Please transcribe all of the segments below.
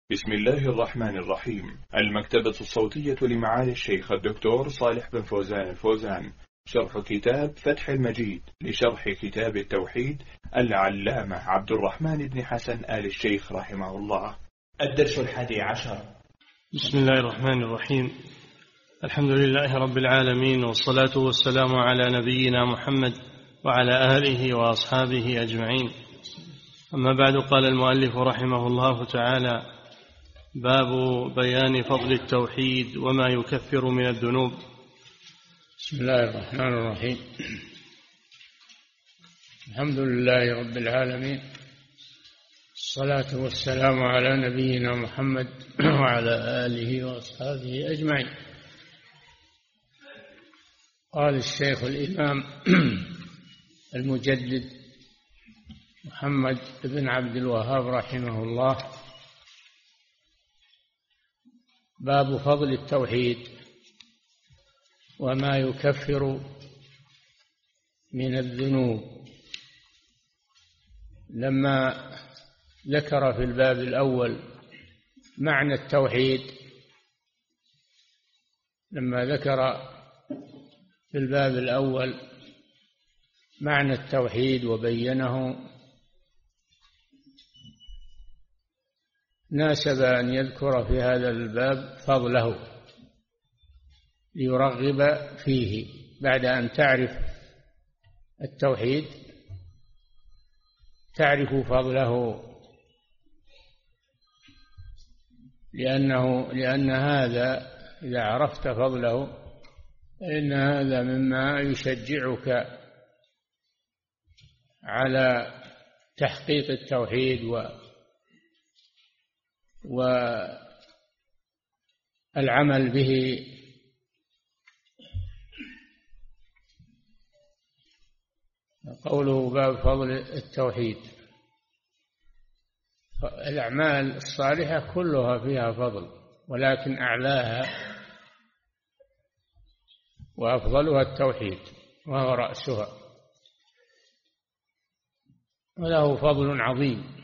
بسم الله الرحمن الرحيم. المكتبة الصوتية لمعالي الشيخ الدكتور صالح بن فوزان الفوزان، شرح كتاب فتح المجيد لشرح كتاب التوحيد العلامة عبد الرحمن بن حسن آل الشيخ رحمه الله. الدرس 11. بسم الله الرحمن الرحيم. الحمد لله رب العالمين، والصلاة والسلام على نبينا محمد وعلى آله وأصحابه أجمعين. أما بعد، قال المؤلف رحمه الله تعالى: باب بيان فضل التوحيد وما يكفر من الذنوب. بسم الله الرحمن الرحيم. الحمد لله رب العالمين، الصلاة والسلام على نبينا محمد وعلى آله وأصحابه أجمعين. قال الشيخ الإمام المجدد محمد بن عبد الوهاب رحمه الله: باب فضل التوحيد وما يكفر من الذنوب. لما ذكر في الباب الأول معنى التوحيد، لما ذكر في الباب الأول معنى التوحيد وبينه، ناسب أن يذكر في هذا الباب فضله ليرغب فيه. بعد أن تعرف التوحيد تعرف فضله، لأن هذا إذا عرفت فضله فإن هذا مما يشجعك على تحقيق التوحيد والعمل به. قوله باب فضل التوحيد، الأعمال الصالحة كلها فيها فضل، ولكن أعلاها وأفضلها التوحيد، وهو رأسها، وله فضل عظيم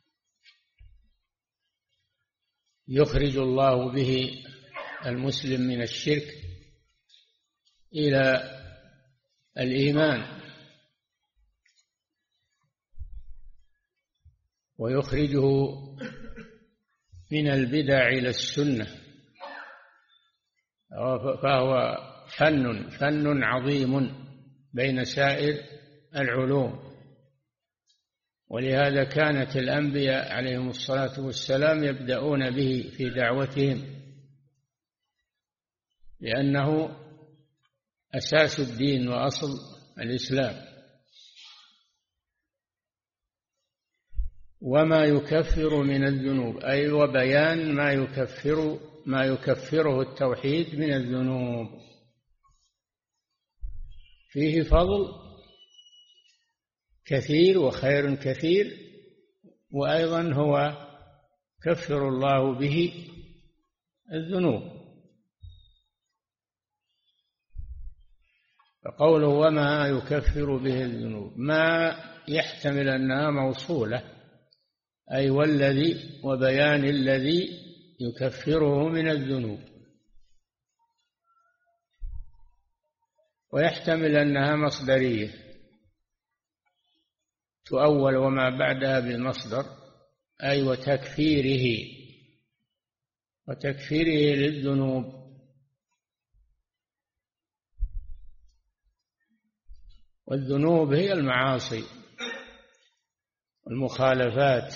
يخرج الله به المسلم من الشرك إلى الإيمان، ويخرجه من البدع إلى السنة، فهو فن عظيم بين سائر العلوم. ولهذا كانت الأنبياء عليهم الصلاة والسلام يبدأون به في دعوتهم، لأنه أساس الدين وأصل الإسلام. وما يكفر من الذنوب، أي وبيان ما يكفره التوحيد من الذنوب. فيه فضل كثير وخير كثير، وأيضا هو كفر الله به الذنوب. فقوله وما يكفر به الذنوب ما يحتمل أنها موصولة، أي والذي، وبيان الذي يكفره من الذنوب، ويحتمل أنها مصدرية تؤول وما بعدها بالمصدر، أي وتكفيره للذنوب. والذنوب هي المعاصي والمخالفات.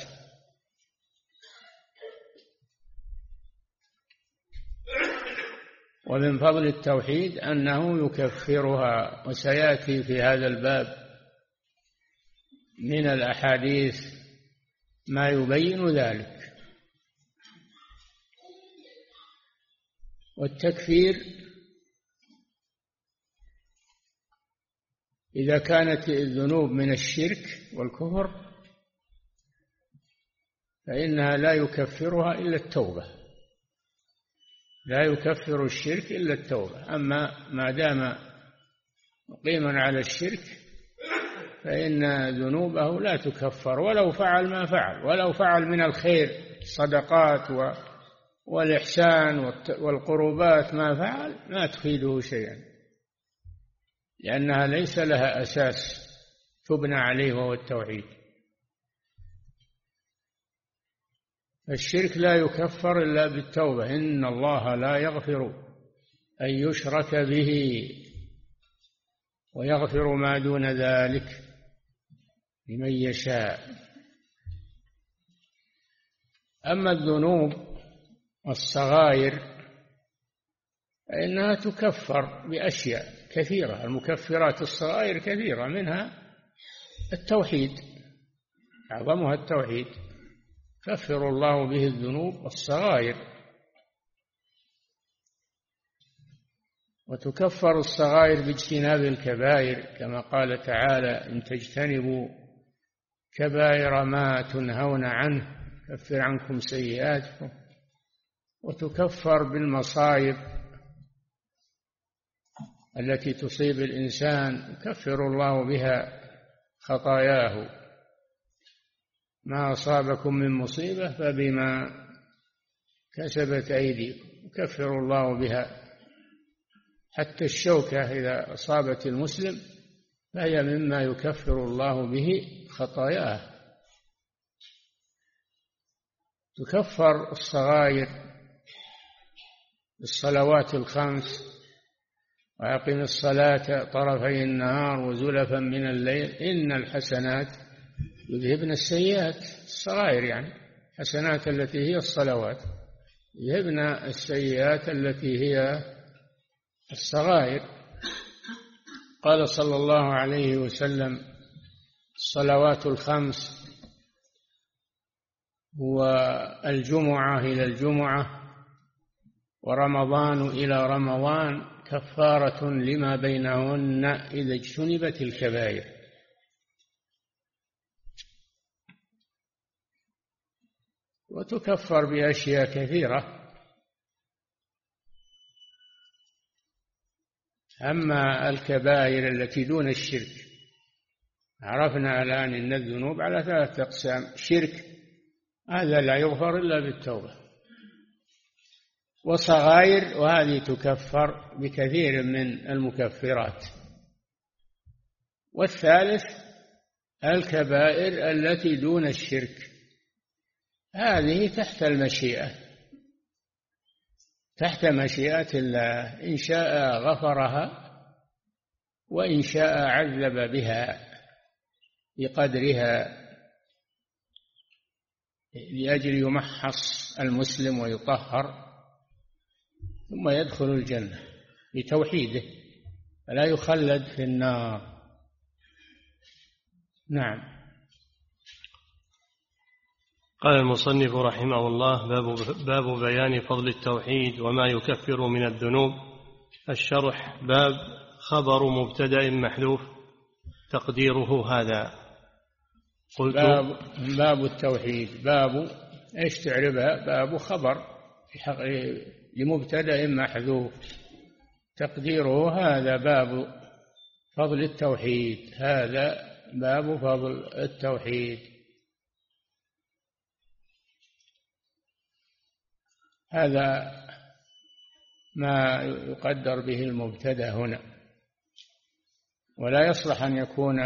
ومن فضل التوحيد أنه يكفرها، وسيأتي في هذا الباب من الأحاديث ما يبين ذلك. والتكفير إذا كانت الذنوب من الشرك والكفر فإنها لا يكفرها إلا التوبة، لا يكفر الشرك إلا التوبة. أما ما دام مقيما على الشرك فإن ذنوبه لا تكفر ولو فعل ما فعل، ولو فعل من الخير الصدقات والإحسان والقربات ما فعل ما تفيده شيئا، لأنها ليس لها أساس تبنى عليه وهو التوحيد. الشرك لا يكفر إلا بالتوبة، إن الله لا يغفر أن يشرك به ويغفر ما دون ذلك لمن يشاء. أما الذنوب والصغائر فإنها تكفر بأشياء كثيرة، المكفرات الصغائر كثيرة، منها التوحيد، أعظمها التوحيد، كفر الله به الذنوب الصغائر. وتكفر الصغائر باجتناب الكبائر، كما قال تعالى: إن تجتنبوا كبائر ما تنهون عنه كفر عنكم سيئاتكم. وتكفر بالمصائب التي تصيب الإنسان، يكفر الله بها خطاياه. ما أصابكم من مصيبة فبما كسبت أيديكم يكفر الله بها. حتى الشوكة إذا أصابت المسلم فهي مما يكفر الله به خطاياه. تكفر الصغائر بالصلوات الخمس: وأقم الصلاة طرفي النهار وزلفا من الليل إن الحسنات يذهبن السيئات. الصغائر يعني حسنات التي هي الصلوات، يذهبن السيئات التي هي الصغائر. قال صلى الله عليه وسلم: الصلوات الخمس والجمعة إلى الجمعة ورمضان إلى رمضان كفارة لما بينهن إذا اجتنبت الكبائر. وتكفر بأشياء كثيرة. أما الكبائر التي دون الشرك، عرفنا الآن أن الذنوب على 3 أقسام: شرك، هذا لا يغفر إلا بالتوبة، وصغائر، وهذه تكفر بكثير من المكفرات، والثالث الكبائر التي دون الشرك، هذه تحت المشيئة، تحت مشيئة الله، إن شاء غفرها وإن شاء عذب بها بقدرها، لأجل يمحص المسلم ويطهر ثم يدخل الجنة بتوحيده فلا يخلد في النار. نعم. قال المصنف رحمه الله: باب بيان فضل التوحيد وما يكفر من الذنوب. الشرح: باب خبر مبتدأ محذوف تقديره هذا. قلت: باب التوحيد، باب ايش تعربها؟ باب خبر لمبتدأ محذوف تقديره هذا باب فضل التوحيد، هذا باب فضل التوحيد. هذا ما يقدر به المبتدأ هنا، ولا يصلح أن يكون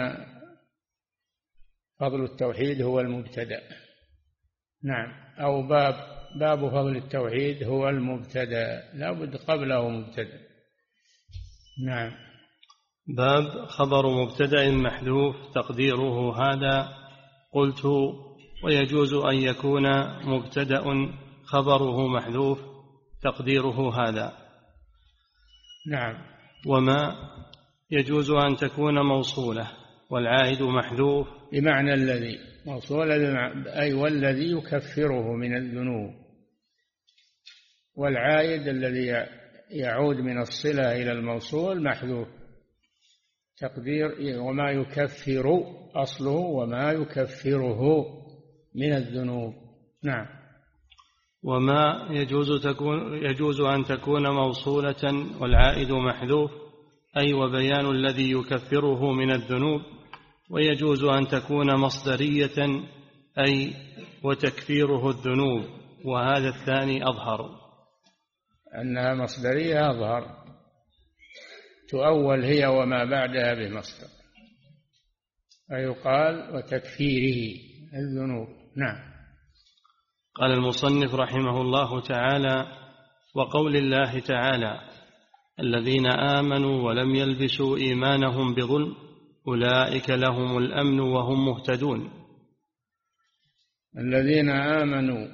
فضل التوحيد هو المبتدأ. نعم. أو باب فضل التوحيد هو المبتدأ، لا بد قبله مبتدأ. نعم. باب خبر مبتدأ محذوف تقديره هذا. قلت: ويجوز أن يكون مبتدأ خبره محذوف تقديره هذا. نعم. وما يجوز أن تكون موصولة والعائد محذوف بمعنى الذي، موصولة أي والذي يكفره من الذنوب، والعائد الذي يعود من الصلة إلى الموصول محذوف تقدير وما يكفر، أصله وما يكفره من الذنوب. نعم. وما يجوز أن تكون موصولة والعائد محذوف أي وبيان الذي يكفره من الذنوب. ويجوز أن تكون مصدرية أي وتكفيره الذنوب، وهذا الثاني أظهر. أنها مصدرية أظهر، تؤول هي وما بعدها بمصدر، فيقال وتكفيره الذنوب. نعم. قال المصنف رحمه الله تعالى: وقول الله تعالى: الذين آمنوا ولم يلبسوا إيمانهم بظلم أولئك لهم الأمن وهم مهتدون. الذين آمنوا،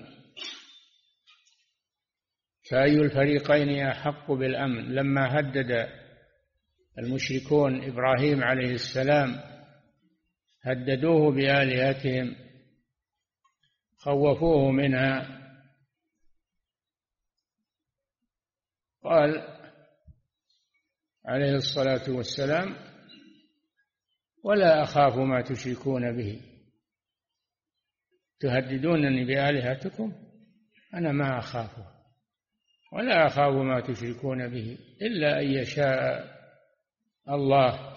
فأي الفريقين أحق بالأمن؟ لما هدد المشركون إبراهيم عليه السلام، هددوه بآلهتهم، خوفوه منها، قال عليه الصلاة والسلام: ولا أخاف ما تشركون به. تهددونني بآلهتكم، أنا ما أخافه، ولا أخاف ما تشركون به إلا أن يشاء الله،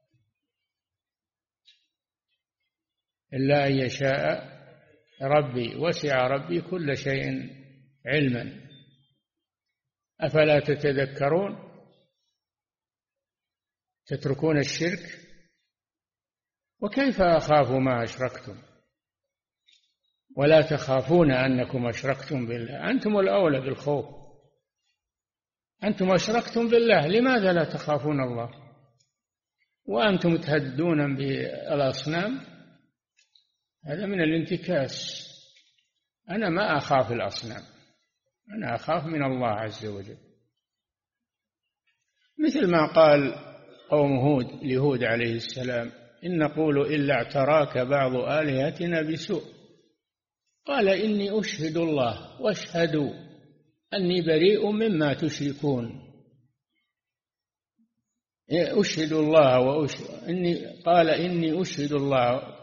إلا أن يشاء ربي، وسع ربي كل شيء علما. أفلا تتذكرون؟ تتركون الشرك؟ وكيف أخاف ما أشركتم ولا تخافون أنكم أشركتم بالله؟ أنتم الأولى بالخوف، أنتم أشركتم بالله، لماذا لا تخافون الله وأنتم تهددون بالأصنام؟ هذا من الانتكاس. أنا ما أخاف الأصنام، أنا أخاف من الله عز وجل. مثل ما قال قوم هود لهود عليه السلام: إن نقول إلا اعتراك بعض آلهتنا بسوء، قال إني أشهد الله واشهدوا أني بريء مما تشركون. أشهد الله قال إني أشهد الله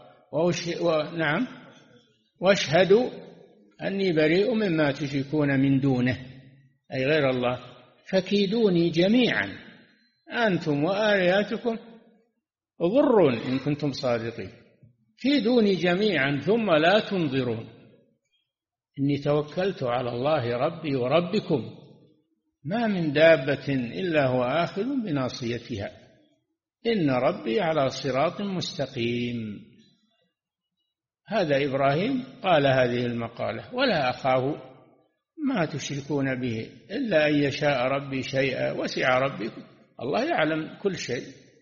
واشهدوا أني بريء مما تشركون من دونه، أي غير الله، فكيدوني جميعا أنتم وآلهتكم ضرون إن كنتم صادقين، كيدوني جميعا ثم لا تنظرون، إني توكلت على الله ربي وربكم ما من دابة إلا هو آخذ بناصيتها إن ربي على صراط مستقيم. هذا إبراهيم قال هذه المقالة: ولا أخاف ما تشركون به إلا أن يشاء ربي شيئا وسع ربي، الله يعلم كل شيء،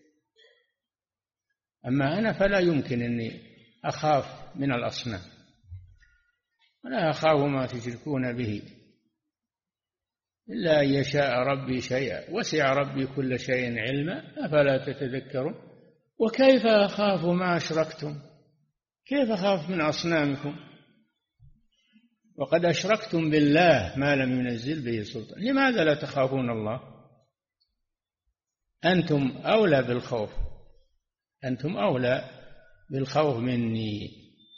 أما أنا فلا يمكن أني أخاف من الأصنام، ولا أخاف ما تشركون به إلا أن يشاء ربي شيئا وسع ربي كل شيء علما، أفلا تتذكرون؟ وكيف أخاف ما أشركتم؟ كيف أخاف من أصنامكم وقد أشركتم بالله ما لم ينزل به سلطان؟ لماذا لا تخافون الله؟ أنتم أولى بالخوف، أنتم أولى بالخوف مني.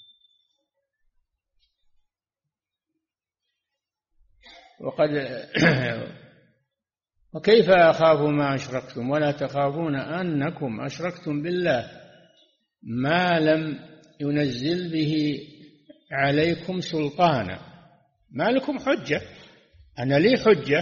وكيف أخاف ما أشركتم ولا تخافون أنكم أشركتم بالله ما لم ينزل به عليكم سلطانا. ما لكم حجة، أنا لي حجة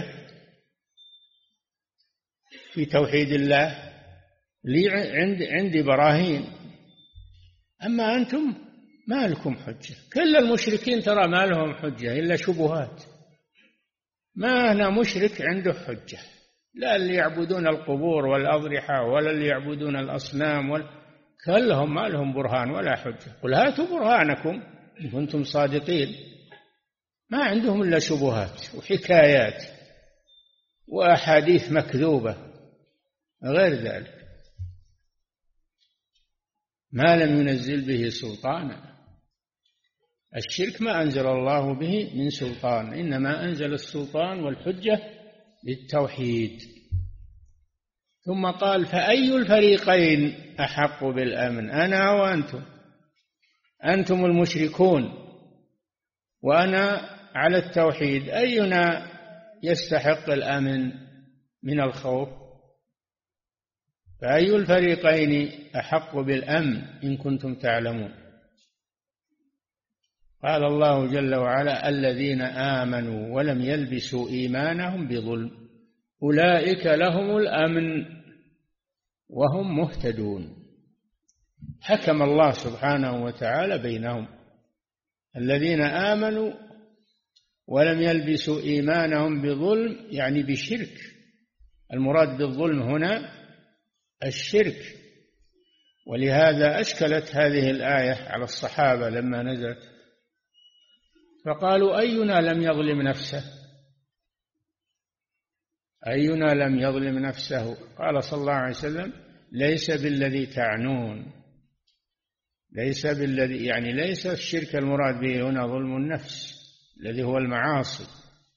في توحيد الله، لي عندي براهين، أما أنتم ما لكم حجة. كل المشركين ترى ما لهم حجة إلا شبهات، ما أنا مشرك عنده حجة، لا اللي يعبدون القبور والأضرحة ولا اللي يعبدون الأصنام كلهم ما لهم برهان ولا حجة. قل هاتوا برهانكم إن كنتم صادقين. ما عندهم إلا شبهات وحكايات وأحاديث مكذوبة، غير ذلك ما لم ينزل به سلطانا. الشرك ما أنزل الله به من سلطان، إنما أنزل السلطان والحجة للتوحيد. ثم قال: فأي الفريقين أحق بالأمن؟ أنا وأنتم، أنتم المشركون وأنا على التوحيد، أينا يستحق الأمن من الخوف؟ فأي الفريقين أحق بالأمن إن كنتم تعلمون؟ قال الله جل وعلا: الذين آمنوا ولم يلبسوا إيمانهم بظلم أولئك لهم الأمن وهم مهتدون. حكم الله سبحانه وتعالى بينهم. الذين آمنوا ولم يلبسوا إيمانهم بظلم يعني بشرك. المراد بالظلم هنا الشرك، ولهذا أشكلت هذه الآية على الصحابة لما نزلت، فقالوا: أينا لم يظلم نفسه؟ أينا لم يظلم نفسه؟ قال صلى الله عليه وسلم: ليس بالذي تعنون. ليس بالذي يعني ليس الشرك المراد به هنا ظلم النفس الذي هو المعاصي.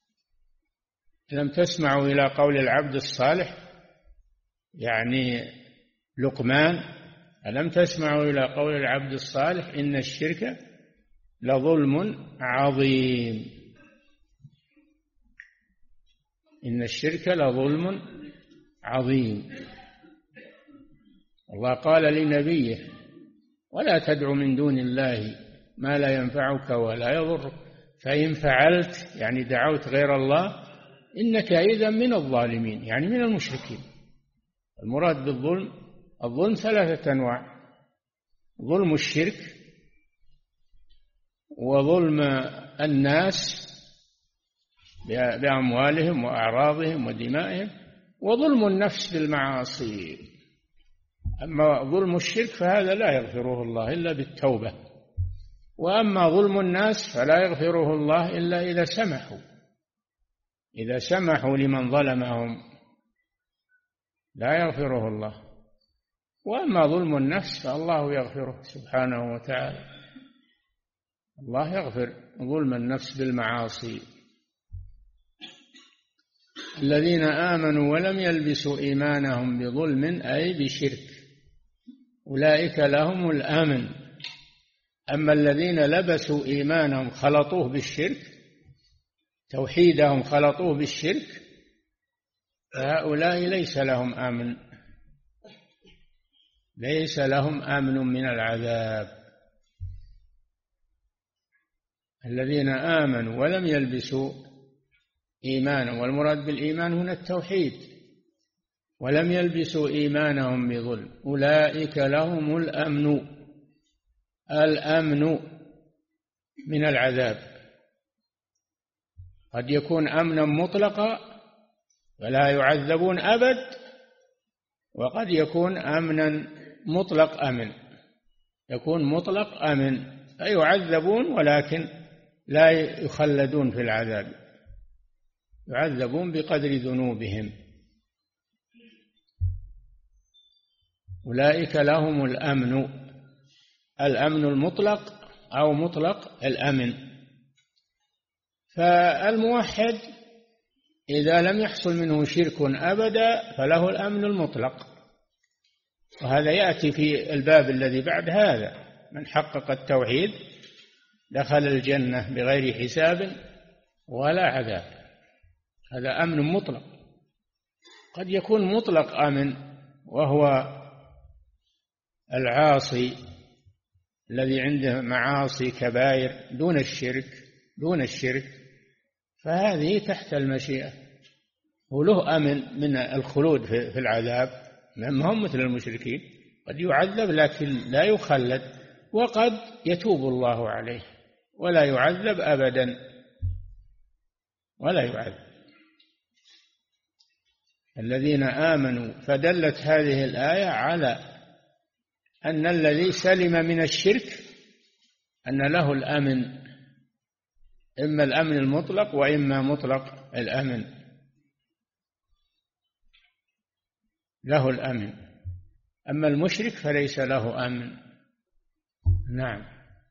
لم تسمعوا إلى قول العبد الصالح يعني لقمان: ألم تسمعوا إلى قول العبد الصالح إن الشرك لظلم عظيم. إن الشرك لظلم عظيم. الله قال لنبيه: ولا تدع من دون الله ما لا ينفعك ولا يضرك فإن فعلت يعني دعوت غير الله إنك إذا من الظالمين يعني من المشركين. المراد بالظلم الظلم ثلاثة أنواع: ظلم الشرك، وظلم الناس بأموالهم وأعراضهم ودمائهم، وظلم النفس بالمعاصي. أما ظلم الشرك فهذا لا يغفره الله إلا بالتوبة، وأما ظلم الناس فلا يغفره الله إلا إذا سمحوا لمن ظلمهم لا يغفره الله. وأما ظلم النفس فالله يغفره سبحانه وتعالى. الله يغفر ظلم النفس بالمعاصي. الذين آمنوا ولم يلبسوا إيمانهم بظلم أي بشرك أولئك لهم الأمن. أما الذين لبسوا إيمانهم خلطوه بالشرك، توحيدهم خلطوه بالشرك، فهؤلاء ليس لهم أمن، ليس لهم أمن من العذاب. الذين آمنوا ولم يلبسوا إيمانهم، والمراد بالإيمان هنا التوحيد، ولم يلبسوا إيمانهم بظلم أولئك لهم الأمن. الأمن من العذاب قد يكون أمنا مطلقا ولا يعذبون أبد، وقد يكون أمنا مطلق أمن، يكون مطلق أمن فيعذبون ولكن لا يخلدون في العذاب، يعذبون بقدر ذنوبهم. أولئك لهم الأمن، الأمن المطلق أو مطلق الأمن. فالموحد إذا لم يحصل منه شرك أبدا فله الأمن المطلق، وهذا يأتي في الباب الذي بعد هذا: من حقق التوحيد دخل الجنة بغير حساب ولا عذاب. هذا أمن مطلق. قد يكون مطلق أمن وهو العاصي الذي عنده معاصي كبائر دون الشرك فهذه تحت المشيئة، وله أمن من الخلود في العذاب، ما هم مثل المشركين، قد يعذب لكن لا يخلد، وقد يتوب الله عليه ولا يعذب أبدا، ولا يعذب. الذين آمنوا، فدلت هذه الآية على أن الذي سلم من الشرك أن له الأمن، إما الأمن المطلق وإما مطلق الأمن، له الأمن. أما المشرك فليس له أمن. نعم.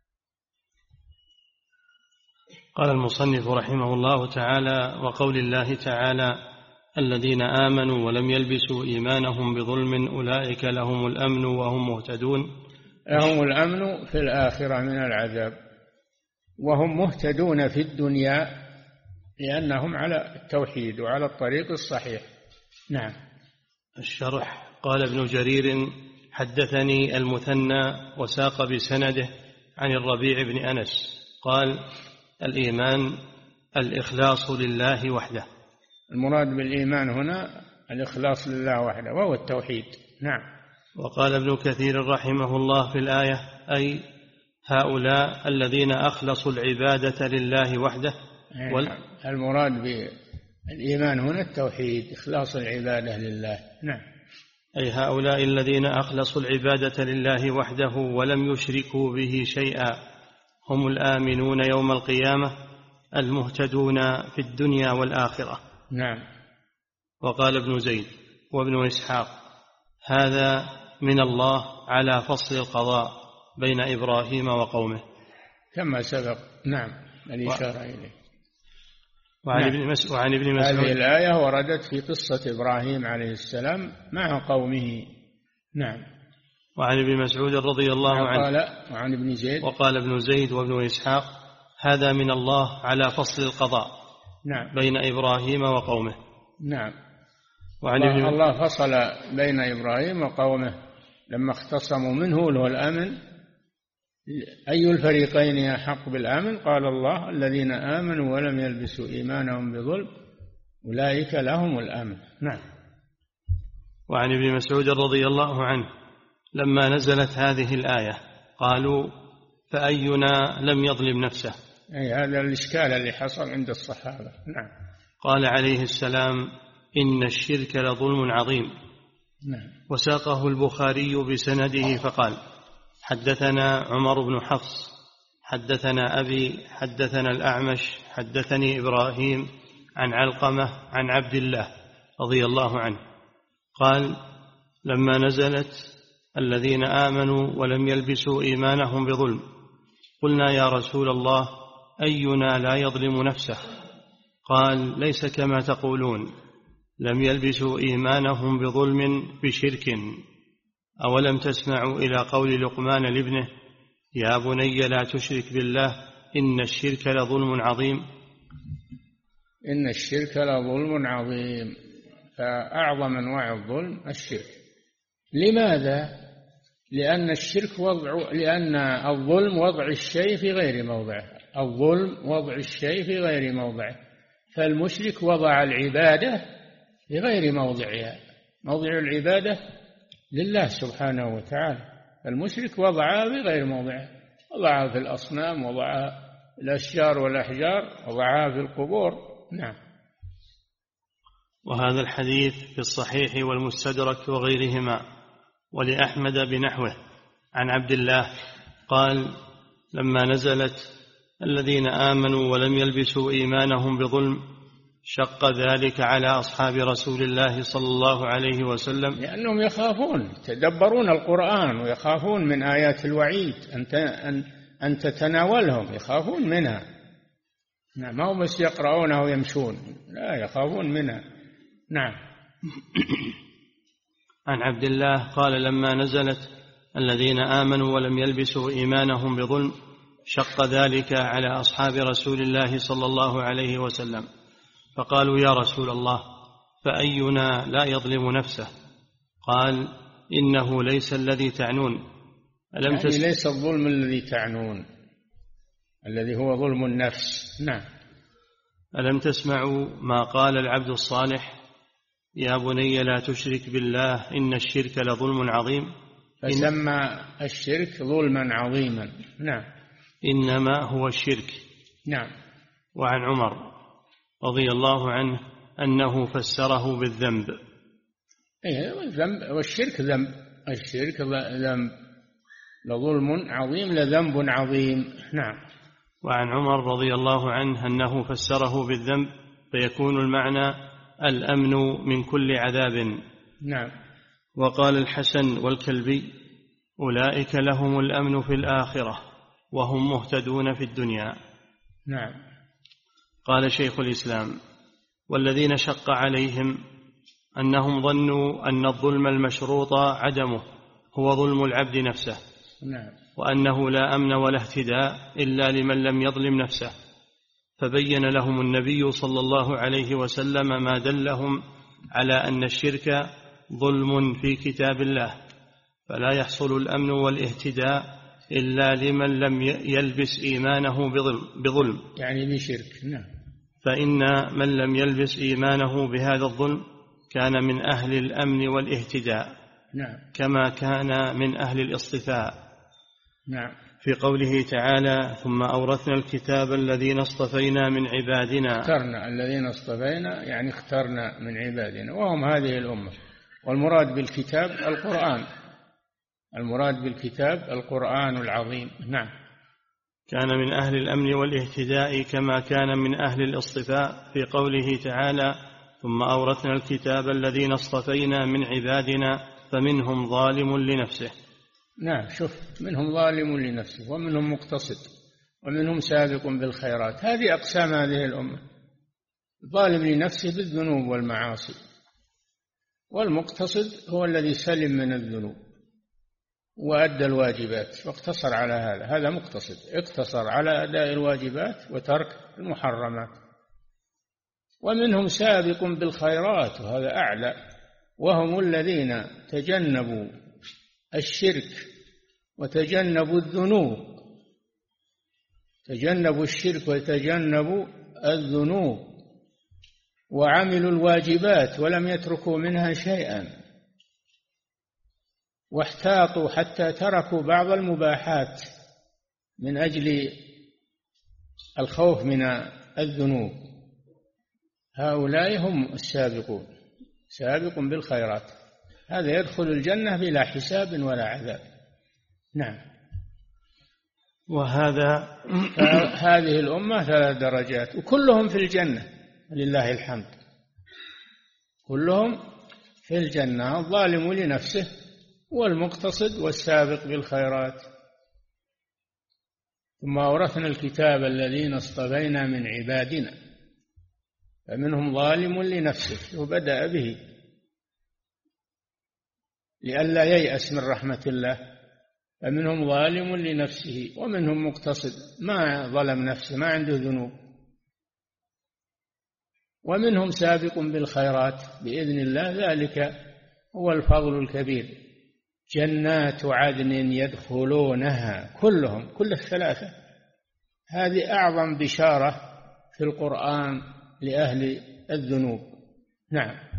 قال المصنف رحمه الله تعالى: وقول الله تعالى: الذين آمنوا ولم يلبسوا إيمانهم بظلم أولئك لهم الأمن وهم مهتدون. لهم الأمن في الآخرة من العذاب، وهم مهتدون في الدنيا لأنهم على التوحيد وعلى الطريق الصحيح. نعم. الشرح: قال ابن جرير: حدثني المثنى وساق بسنده عن الربيع بن أنس قال: الإيمان الإخلاص لله وحده. المراد بالإيمان هنا الإخلاص لله وحده وهو التوحيد. نعم. وقال ابن كثير رحمه الله في الآية: أي هؤلاء الذين أخلصوا العبادة لله وحده. المراد بالإيمان هنا التوحيد، إخلاص العبادة لله. نعم. أي هؤلاء الذين أخلصوا العبادة لله وحده ولم يشركوا به شيئا هم الآمنون يوم القيامة المهتدون في الدنيا والآخرة. نعم. وقال ابن زيد وابن إسحاق: هذا من الله على فصل القضاء بين إبراهيم وقومه، كما سبق. نعم، الإشارة إليه. وعن ابن مسعود هذه الآية وردت في قصة إبراهيم عليه السلام مع قومه. نعم. وعن ابن مسعود رضي الله عنه وعن ابن زيد وقال ابن زيد وابن إسحاق: هذا من الله على فصل القضاء. نعم. بين إبراهيم وقومه. نعم. وعن الله فصل بين إبراهيم وقومه لما اختصموا منه له الأمن. أي الفريقين أحق بالأمن؟ قال الله: الذين آمنوا ولم يلبسوا إيمانهم بظلم أولئك لهم الأمن. نعم. وعن ابن مسعود رضي الله عنه لما نزلت هذه الآية قالوا: فأينا لم يظلم نفسه؟ أي هذا الإشكال اللي حصل عند الصحابة. نعم. قال عليه السلام: إن الشرك لظلم عظيم. نعم. وساقه البخاري بسنده فقال: حدثنا عمر بن حفص حدثنا أبي حدثنا الأعمش حدثني إبراهيم عن علقمة عن عبد الله رضي الله عنه قال: لما نزلت الذين آمنوا ولم يلبسوا إيمانهم بظلم قلنا: يا رسول الله، أينا لا يظلم نفسه؟ قال: ليس كما تقولون، لم يلبسوا إيمانهم بظلم بشرك. أولم تسمعوا إلى قول لقمان لابنه: يا بني لا تشرك بالله إن الشرك لظلم عظيم. إن الشرك لظلم عظيم، فأعظم أنواع الظلم الشرك. لماذا؟ لأن الظلم وضع الشيء في غير موضعه. الظلم وضع الشيء في غير موضعه، فالمشرك وضع العبادة في غير موضعها. موضع العبادة لله سبحانه وتعالى، المشرك وضعها في غير موضعها، وضعها في الأصنام، وضعها في الأشجار والأحجار، وضعها في القبور. نعم. وهذا الحديث في الصحيح والمستدرك وغيرهما، ولأحمد بنحوه عن عبد الله قال: لما نزلت الذين آمنوا ولم يلبسوا إيمانهم بظلم شق ذلك على أصحاب رسول الله صلى الله عليه وسلم، لأنهم يخافون، يتدبرون القرآن ويخافون من آيات الوعيد أن تتناولهم، يخافون منها. نعم، ما هم بس يقرؤونها ويمشون، لا، يخافون منها. نعم. عن عبد الله قال: لما نزلت الذين آمنوا ولم يلبسوا إيمانهم بظلم شق ذلك على أصحاب رسول الله صلى الله عليه وسلم، فقالوا: يا رسول الله، فأينا لا يظلم نفسه؟ قال: إنه ليس الذي تعنون. ليس الظلم الذي تعنون، الذي هو ظلم النفس. نعم. ألم تسمعوا ما قال العبد الصالح: يا بني لا تشرك بالله إن الشرك لظلم عظيم؟ فسمى الشرك ظلما عظيما. نعم. إنما هو الشرك. نعم. وعن عمر رضي الله عنه أنه فسره بالذنب. الذنب والشرك ذنب، الشرك ذنب، لظلم عظيم لذنب عظيم. نعم. وعن عمر رضي الله عنه أنه فسره بالذنب، فيكون المعنى الأمن من كل عذاب. نعم. وقال الحسن والكلبي: أولئك لهم الأمن في الآخرة وهم مهتدون في الدنيا. نعم. قال شيخ الإسلام: والذين شق عليهم أنهم ظنوا أن الظلم المشروط عدمه هو ظلم العبد نفسه. نعم. وأنه لا أمن ولا اهتداء إلا لمن لم يظلم نفسه، فبين لهم النبي صلى الله عليه وسلم ما دلهم على أن الشرك ظلم في كتاب الله، فلا يحصل الأمن والاهتداء إلا لمن لم يلبس إيمانه بظلم، يعني بشرك. نعم. فإن من لم يلبس إيمانه بهذا الظلم كان من أهل الأمن والاهتداء. نعم. كما كان من أهل الاصطفاء. نعم. في قوله تعالى: ثم أورثنا الكتاب الذين اصطفينا من عبادنا. اخترنا الذين اصطفينا، يعني اخترنا من عبادنا، وهم هذه الأمة. والمراد بالكتاب القرآن، المراد بالكتاب القرآن العظيم. نعم. كان من أهل الأمن والاهتداء كما كان من أهل الاصطفاء، في قوله تعالى: ثم أورثنا الكتاب الذين اصطفينا من عبادنا فمنهم ظالم لنفسه. نعم. شوف، منهم ظالم لنفسه، ومنهم مقتصد، ومنهم سابق بالخيرات. هذه أقسام هذه الأمة: ظالم لنفسه بالذنوب والمعاصي، والمقتصد هو الذي سلم من الذنوب وأدى الواجبات واقتصر على هذا مقتصد، اقتصر على أداء الواجبات وترك المحرمات. ومنهم سابق بالخيرات، وهذا أعلى، وهم الذين تجنبوا الشرك وتجنبوا الذنوب، تجنبوا الشرك وتجنبوا الذنوب، وعملوا الواجبات ولم يتركوا منها شيئا، واحتاطوا حتى تركوا بعض المباحات من أجل الخوف من الذنوب. هؤلاء هم السابقون، سابق بالخيرات، هذا يدخل الجنة بلا حساب ولا عذاب. نعم. هذه الأمة 3 درجات، وكلهم في الجنة لله الحمد، كلهم في الجنة: الظالم لنفسه والمقتصد والسابق بالخيرات. ثم أورثنا الكتاب الذين اصطفينا من عبادنا فمنهم ظالم لنفسه، وبدأ به لئلا ييأس من رحمة الله. فمنهم ظالم لنفسه ومنهم مقتصد، ما ظلم نفسه، ما عنده ذنوب. ومنهم سابق بالخيرات بإذن الله، ذلك هو الفضل الكبير. جنات عدن يدخلونها كلهم، كل ال3. هذه أعظم بشارة في القرآن لأهل الذنوب. نعم.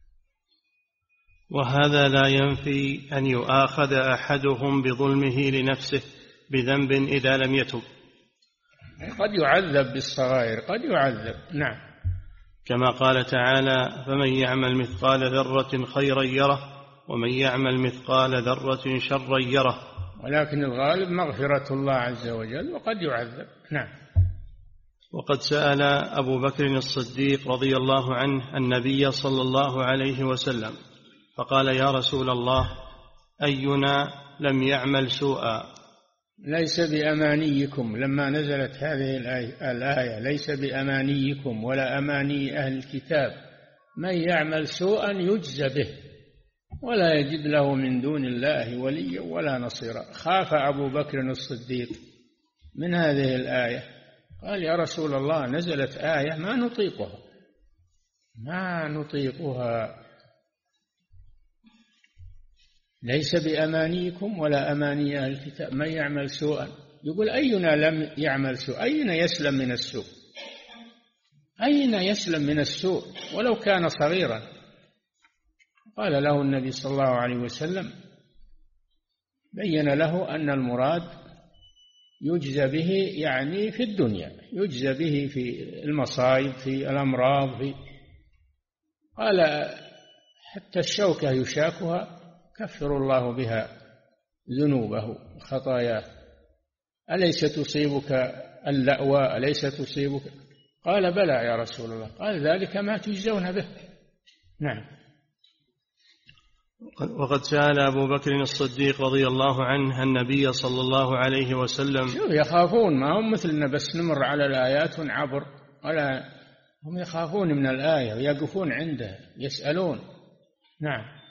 وهذا لا ينفي أن يؤاخذ أحدهم بظلمه لنفسه بذنب إذا لم يتب. قد يعذب بالصغائر، قد يعذب. نعم. كما قال تعالى: فمن يعمل مثقال ذرة خيرا يره ومن يعمل مثقال ذرة شرا يره. ولكن الغالب مغفرة الله عز وجل، وقد يعذب. نعم. وقد سأل أبو بكر الصديق رضي الله عنه النبي صلى الله عليه وسلم فقال: يا رسول الله، أينا لم يعمل سوءا؟ ليس بأمانيكم، لما نزلت هذه الآية: ليس بأمانيكم ولا أماني أهل الكتاب، من يعمل سوءا يجزى به ولا يجد له من دون الله وليا ولا نصيرا. خاف أبو بكر الصديق من هذه الآية، قال: يا رسول الله، نزلت آية ما نطيقها. ليس بأمانيكم ولا أماني أهل الكتاب، من يعمل سوءا. يقول: أينا لم يعمل سوء؟ أين يسلم من السوء؟ أين يسلم من السوء ولو كان صغيرا؟ قال له النبي صلى الله عليه وسلم، بين له أن المراد يجزى به يعني في الدنيا، يجزى به في المصائب، في الأمراض، قال: حتى الشوكة يشاكها كفر الله بها ذنوبه خطاياه. أليس تصيبك اللأوى؟ أليس تصيبك؟ قال: بلى يا رسول الله. قال: ذلك ما تجزون به. نعم. وقد سأل أبو بكر الصديق رضي الله عنه النبي صلى الله عليه وسلم. شوف، يخافون، ما هم مثلنا بس نمر على الآيات ونعبر، ولا هم يخافون من الآية ويقفون عندها يسألون. نعم.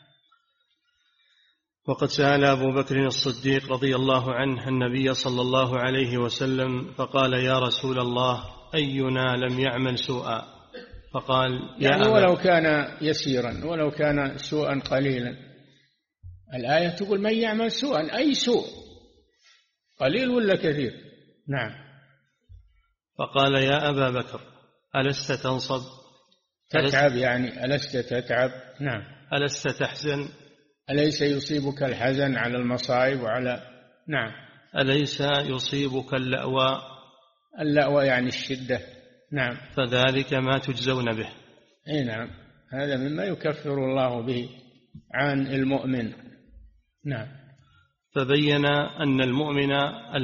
وقد سأل أبو بكر الصديق رضي الله عنه النبي صلى الله عليه وسلم فقال: يا رسول الله، أينا لم يعمل سوءا؟ فقال: يعني ولو كان يسيرا، ولو كان سوءا قليلا. الآية تقول: من يعمل سوءا، أي سوء، قليل ولا كثير؟ نعم. فقال يا أبا بكر ألست تنصب؟ تتعب يعني ألست تتعب؟ نعم. ألست تحزن؟ أليس يصيبك الحزن على المصائب وعلى نعم. أليس يصيبك اللأواء؟ اللأواء يعني الشدة. نعم. فذلك ما تجزون به. أي نعم، هذا مما يكفر الله به عن المؤمن. نعم. فبين أن المؤمن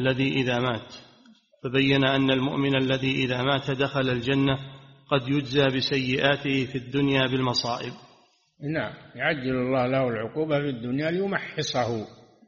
الذي إذا مات دخل الجنة قد يجزى بسيئاته في الدنيا بالمصائب. نعم، يعجل الله له العقوبة في الدنيا ليمحصه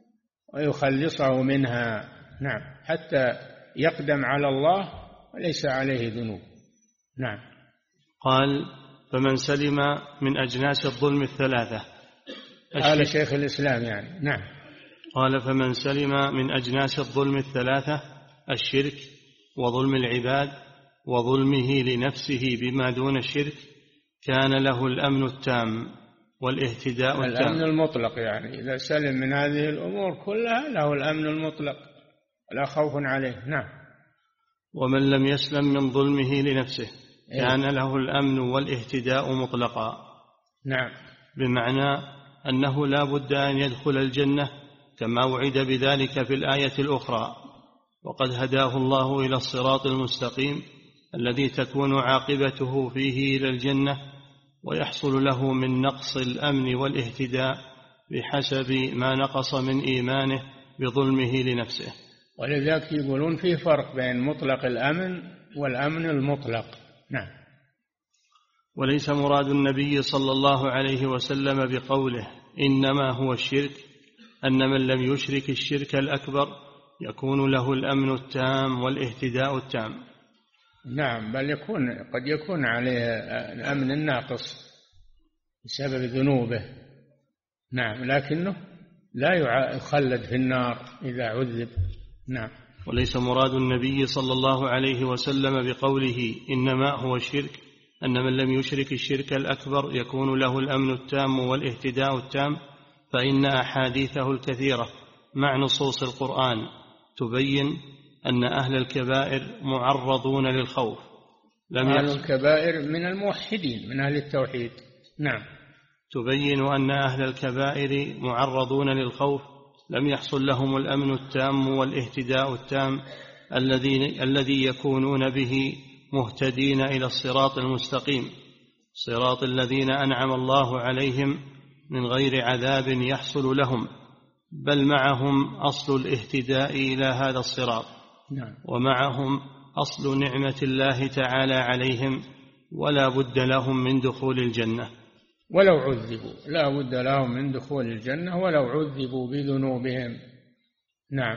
ويخلصه منها. نعم، حتى يقدم على الله وليس عليه ذنوب. نعم. قال فمن سلم من أجناس الظلم الثلاثة. قال شيخ الإسلام يعني. نعم. قال فمن سلم من أجناس الظلم الثلاثة: الشرك، وظلم العباد، وظلمه لنفسه بما دون الشرك، كان له الأمن التام والاهتداء التام. الأمن المطلق يعني إذا سلم من هذه الأمور كلها له الأمن المطلق لا خوف عليه. نعم. ومن لم يسلم من ظلمه لنفسه كان له الأمن والاهتداء مطلقا. نعم. بمعنى أنه لا بد أن يدخل الجنة كما وعد بذلك في الآية الأخرى: وقد هداه الله إلى الصراط المستقيم الذي تكون عاقبته فيه إلى الجنة، ويحصل له من نقص الأمن والاهتداء بحسب ما نقص من إيمانه بظلمه لنفسه. ولذلك يقولون فيه فرق بين مطلق الأمن والأمن المطلق. نعم. وليس مراد النبي صلى الله عليه وسلم بقوله إنما هو الشرك أن من لم يشرك الشرك الأكبر يكون له الأمن التام والاهتداء التام. نعم، بل قد يكون عليه الأمن الناقص بسبب ذنوبه. نعم، لكنه لا يخلد في النار إذا عذب. نعم. وليس مراد النبي صلى الله عليه وسلم بقوله إنما هو الشرك أن من لم يشرك الشرك الأكبر يكون له الأمن التام والاهتداء التام، فإن أحاديثه الكثيرة مع نصوص القرآن تبين أن أهل الكبائر معرضون للخوف. أهل الكبائر من الموحدين من أهل التوحيد. نعم. تبين أن أهل الكبائر معرضون للخوف لم يحصل لهم الأمن التام والاهتداء التام الذي يكونون به مهتدين إلى الصراط المستقيم، صراط الذين أنعم الله عليهم من غير عذاب يحصل لهم، بل معهم أصل الاهتداء إلى هذا الصراط. نعم. ومعهم أصل نعمة الله تعالى عليهم، ولا بد لهم من دخول الجنة ولو عذبوا. لا بد لهم من دخول الجنة ولو عذبوا بذنوبهم. نعم.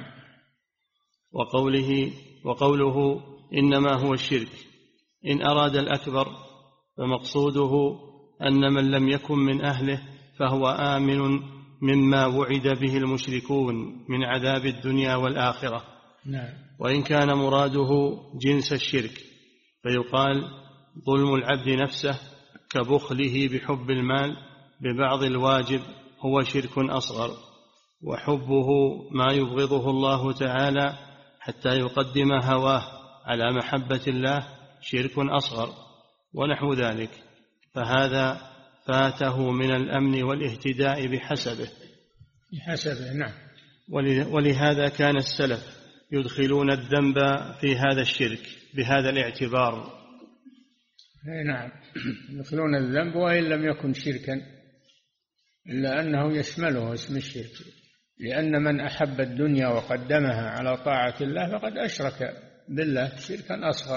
وقوله إنما هو الشرك إن أراد الأكبر فمقصوده أن من لم يكن من أهله فهو آمن مما وعد به المشركون من عذاب الدنيا والآخرة. نعم. وإن كان مراده جنس الشرك فيقال ظلم العبد نفسه كبخله بحب المال ببعض الواجب هو شرك أصغر، وحبه ما يبغضه الله تعالى حتى يقدم هواه على محبة الله شرك أصغر، ونحو ذلك، فهذا فاته من الأمن والاهتداء بحسبه. نعم. ولهذا كان السلف يدخلون الذنب في هذا الشرك بهذا الاعتبار. نعم، يدخلون الذنب وإن لم يكن شركا إلا أنه يشمله اسم الشرك، لأن من أحب الدنيا وقدمها على طاعة الله فقد أشرك بالله شركا أصغر.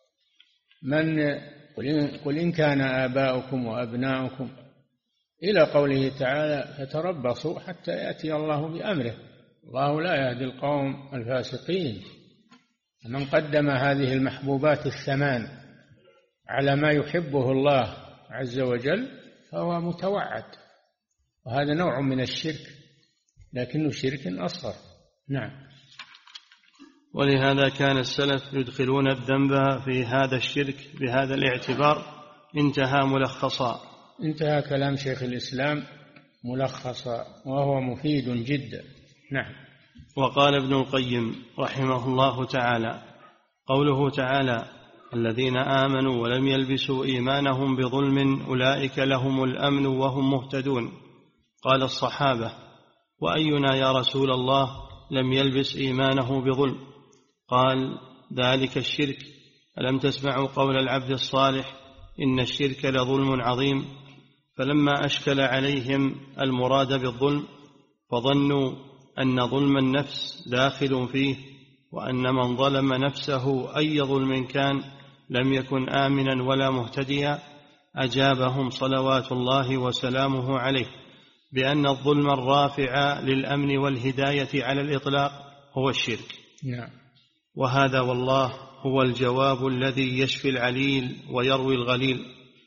قل إن كان آباؤكم وأبناؤكم إلى قوله تعالى فتربصوا حتى يأتي الله بأمره الله لا يهدي القوم الفاسقين. من قدم هذه المحبوبات الثمان على ما يحبه الله عز وجل فهو متوعد، وهذا نوع من الشرك لكنه شرك أصغر. نعم. ولهذا كان السلف يدخلون الذنب في هذا الشرك بهذا الاعتبار. انتهى ملخصا. انتهى كلام شيخ الإسلام ملخصا وهو مفيد جدا. نعم. وقال ابن القيم رحمه الله تعالى: قوله تعالى: الذين آمنوا ولم يلبسوا إيمانهم بظلم أولئك لهم الأمن وهم مهتدون. قال الصحابة: وأينا يا رسول الله لم يلبس إيمانه بظلم؟ قال: ذلك الشرك. ألم تسمعوا قول العبد الصالح: إن الشرك لظلم عظيم؟ فلما أشكل عليهم المراد بالظلم فظنوا أن ظلم النفس داخل فيه، وأن من ظلم نفسه أي ظلم كان لم يكن آمنا ولا مهتديا، أجابهم صلوات الله وسلامه عليه بأن الظلم الرافع للأمن والهداية على الإطلاق هو الشرك. نعم. وهذا والله هو الجواب الذي يشفي العليل ويروي الغليل.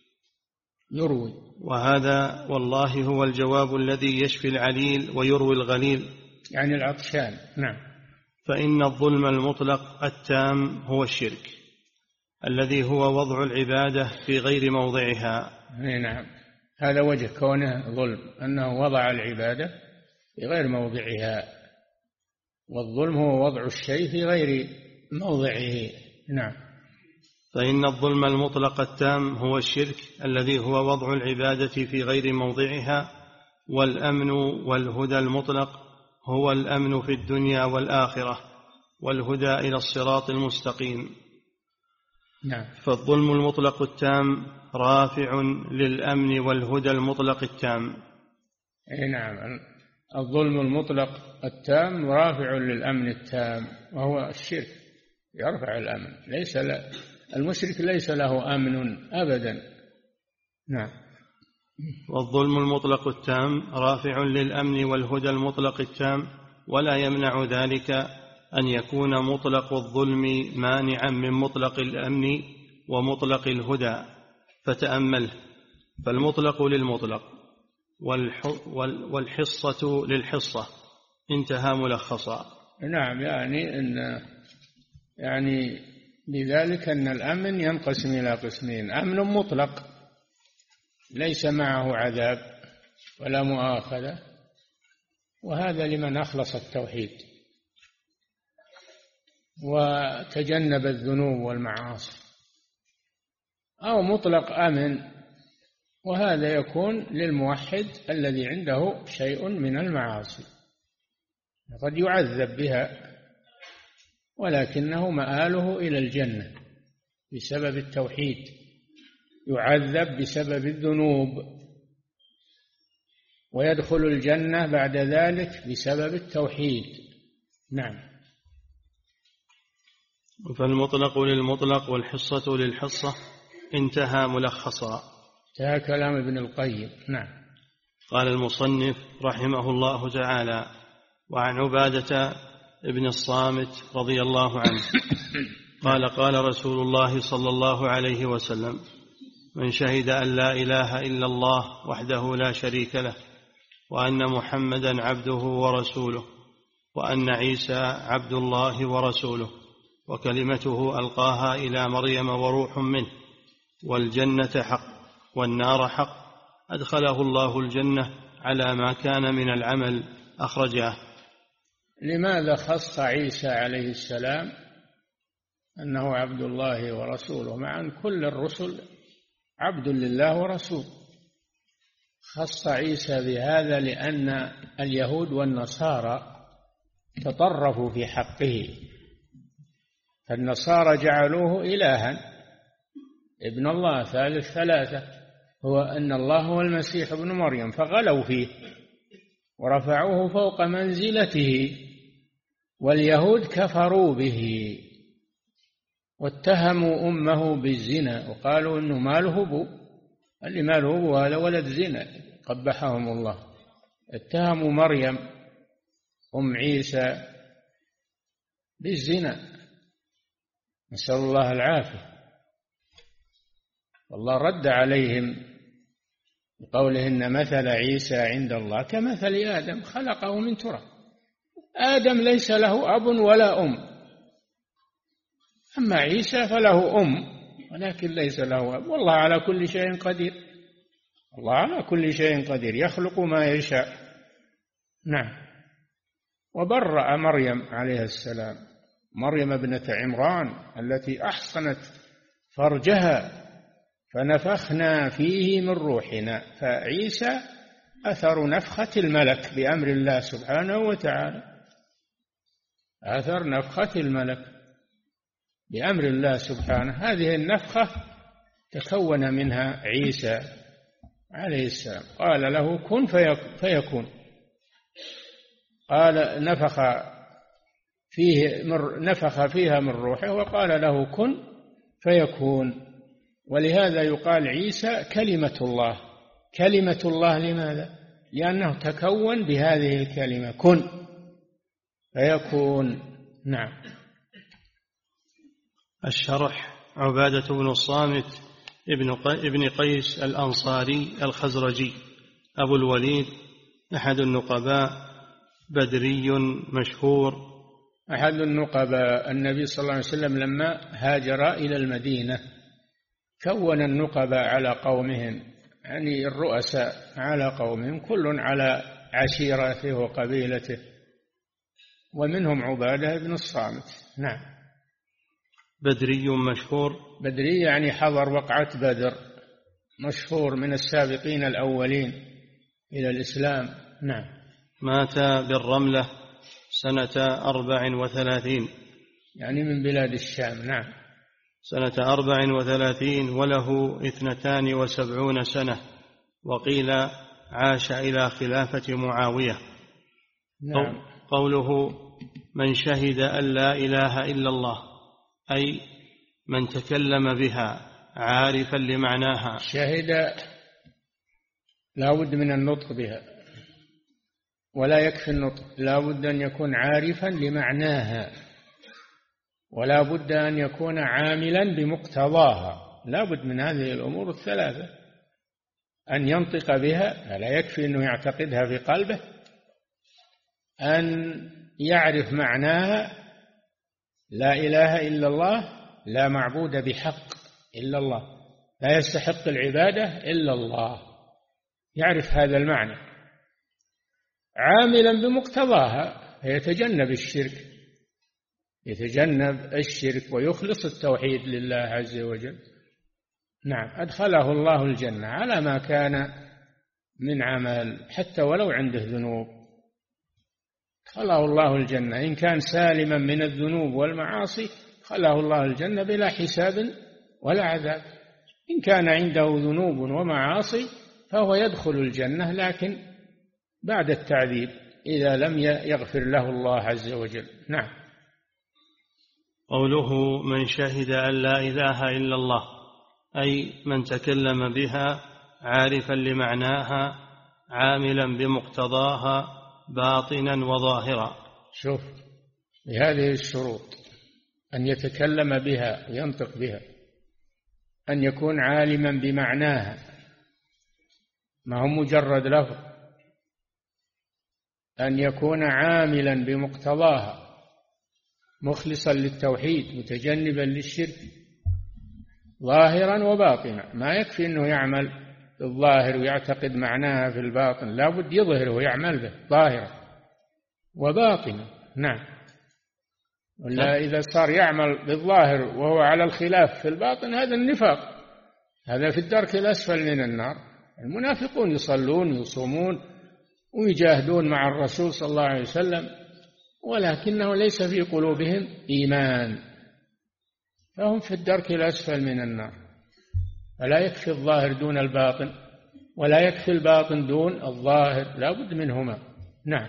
وهذا والله هو الجواب الذي يشفي العليل ويروي الغليل، يعني العطشان. نعم. فإن الظلم المطلق التام هو الشرك الذي هو وضع العبادة في غير موضعها. نعم، هذا وجه كونه ظلم، أنه وضع العبادة في غير موضعها، والظلم هو وضع الشيء في غير موضعه. نعم. فإن الظلم المطلق التام هو الشرك الذي هو وضع العبادة في غير موضعها، والأمن والهدى المطلق هو الأمن في الدنيا والآخرة والهدى إلى الصراط المستقيم. نعم. فالظلم المطلق التام رافع للأمن والهدى المطلق التام. نعم، الظلم المطلق التام رافع للأمن التام، وهو الشرك يرفع الأمن. المشرك ليس له أمن أبدا. نعم. والظلم المطلق التام رافع للأمن والهدى المطلق التام، ولا يمنع ذلك أن يكون مطلق الظلم مانعا من مطلق الأمن ومطلق الهدى. فتأمله: فالمطلق للمطلق والحصة للحصة، انتهى ملخصا. نعم، يعني بذلك أن الأمن ينقسم إلى قسمين: أمن مطلق ليس معه عذاب ولا مؤاخذة، وهذا لمن أخلص التوحيد وتجنب الذنوب والمعاصي. أو مطلق أمن، وهذا يكون للموحد الذي عنده شيء من المعاصي، قد يعذب بها ولكنه مآله إلى الجنة بسبب التوحيد، يعذب بسبب الذنوب ويدخل الجنة بعد ذلك بسبب التوحيد. نعم. فالمطلق للمطلق والحصة للحصة، انتهى ملخصا. انتهى كلام ابن القيم. نعم. قال المصنف رحمه الله تعالى: وعن عبادة ابن الصامت رضي الله عنه قال: قال رسول الله صلى الله عليه وسلم: من شهد أن لا إله إلا الله وحده لا شريك له، وأن محمدا عبده ورسوله، وأن عيسى عبد الله ورسوله، وكلمته ألقاها إلى مريم وروح منه، والجنة حق والنار حق، أدخله الله الجنة على ما كان من العمل. أخرجاه. لماذا خص عيسى عليه السلام أنه عبد الله ورسوله، مع أن كل الرسل عبد لله ورسول؟ خص عيسى بهذا لأن اليهود والنصارى تطرفوا في حقه، فالنصارى جعلوه إلها، ابن الله ثالث ثلاثة، هو أن الله هو المسيح ابن مريم، فغلوا فيه ورفعوه فوق منزلته، واليهود كفروا به واتهموا أمه بالزنا وقالوا إنه ماله أبو، اللي ماله أبو هذا ولد زنا، قبحهم الله. اتهموا مريم أم عيسى بالزنا، نسأل الله العافية. والله رد عليهم بقوله: إن مثل عيسى عند الله كمثل آدم خلقه من تراب. آدم ليس له أب ولا أم، أما عيسى فله أم ولكن ليس له أب. والله على كل شيء قدير، الله على كل شيء قدير، يخلق ما يشاء. نعم. وبرأ مريم عليه السلام، مريم ابنة عمران التي أحصنت فرجها فنفخنا فيه من روحنا. فعيسى أثر نفخة الملك بأمر الله سبحانه وتعالى، أثر نفخة الملك بأمر الله سبحانه. هذه النفخة تكون منها عيسى عليه السلام، قال له كن فيكون. قال نفخ فيها من روحه وقال له كن فيكون. ولهذا يقال عيسى كلمة الله. كلمة الله لماذا؟ لأنه تكون بهذه الكلمة كن فيكون. نعم. الشرح: عبادة بن الصامت ابن قيس الأنصاري الخزرجي أبو الوليد، أحد النقباء، بدري مشهور، أحد النقباء. النبي صلى الله عليه وسلم لما هاجر إلى المدينة كون النقباء على قومهم، يعني الرؤساء على قومهم، كل على عشيرته وقبيلته، ومنهم عبادة بن الصامت. نعم. بدري مشهور، بدري يعني حضر وقعة بدر، مشهور من السابقين الأولين إلى الإسلام. نعم. مات بالرملة سنة 34، يعني من بلاد الشام. نعم. سنة 34 وله 72 سنة، وقيل عاش إلى خلافة معاوية. نعم. قوله من شهد أن لا إله إلا الله، أي من تكلم بها عارفا لمعناها. شهد لا بد من النطق بها، ولا يكفي النطق، لا بد أن يكون عارفا لمعناها، ولا بد أن يكون عاملا بمقتضاها. لا بد من هذه الأمور الثلاثة، أن ينطق بها، لا يكفي أنه يعتقدها في قلبه، أن يعرف معناها، لا إله إلا الله، لا معبود بحق إلا الله، لا يستحق العبادة إلا الله، يعرف هذا المعنى، عاملا بمقتضاها، يتجنب الشرك، يتجنب الشرك ويخلص التوحيد لله عز وجل. نعم. أدخله الله الجنة على ما كان من عمل، حتى ولو عنده ذنوب أدخله الله الجنة. إن كان سالما من الذنوب والمعاصي أدخله الله الجنة بلا حساب ولا عذاب. إن كان عنده ذنوب ومعاصي فهو يدخل الجنة، لكن بعد التعذيب إذا لم يغفر له الله عز وجل. نعم. قوله من شهد أن لا إله إلا الله، أي من تكلم بها عارفا لمعناها عاملا بمقتضاها باطنا وظاهرا. شوف، بهذه الشروط: أن يتكلم بها وينطق بها، أن يكون عالما بمعناها، ما هو مجرد لفظ، أن يكون عاملا بمقتضاها مخلصا للتوحيد متجنبا للشرك ظاهرا وباطنا. ما يكفي أنه يعمل بالظاهر ويعتقد معناها في الباطن، لا بد يظهر ويعمل به ظاهرا وباطنا. نعم. ولا إذا صار يعمل بالظاهر وهو على الخلاف في الباطن، هذا النفاق، هذا في الدرك الأسفل من النار. المنافقون يصلون ويصومون ويجاهدون مع الرسول صلى الله عليه وسلم، ولكنه ليس في قلوبهم إيمان، فهم في الدرك الأسفل من النار. فلا يكفي الظاهر دون الباطن، ولا يكفي الباطن دون الظاهر، لا بد منهما. نعم.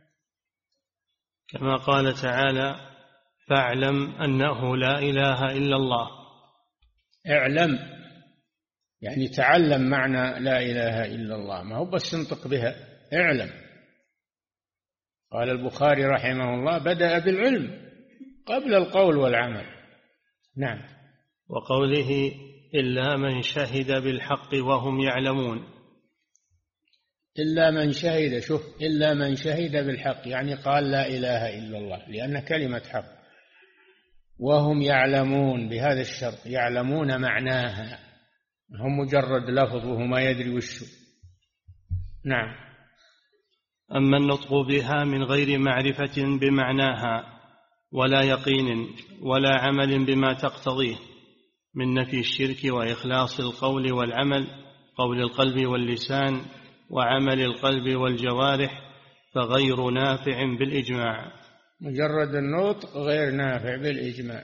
كما قال تعالى فاعلم أنه لا إله إلا الله. اعلم يعني تعلم معنى لا إله إلا الله، ما هو بس انطق بها، اعلم. قال البخاري رحمه الله بدأ بالعلم قبل القول والعمل. نعم. وقوله إلا من شهد بالحق وهم يعلمون. إلا من شهد، شوف، إلا من شهد بالحق يعني قال لا إله إلا الله، لأن كلمة حق، وهم يعلمون بهذا الشرط، يعلمون معناها، هم مجرد لفظ وهو ما يدري وشه. نعم. أما النطق بها من غير معرفة بمعناها ولا يقين ولا عمل بما تقتضيه من نفي الشرك وإخلاص القول والعمل، قول القلب واللسان وعمل القلب والجوارح، فغير نافع بالإجماع. مجرد النطق غير نافع بالإجماع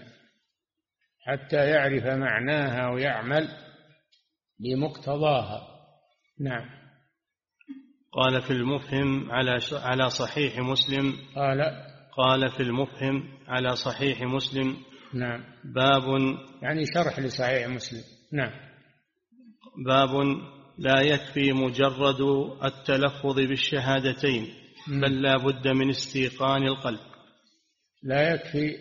حتى يعرف معناها ويعمل بمقتضاها. نعم. قال في المفهم على صحيح مسلم قال في المفهم على صحيح مسلم. نعم. باب يعني شرح لصحيح مسلم. نعم. باب لا يكفي مجرد التلفظ بالشهادتين بل لا بد من استيقان القلب. لا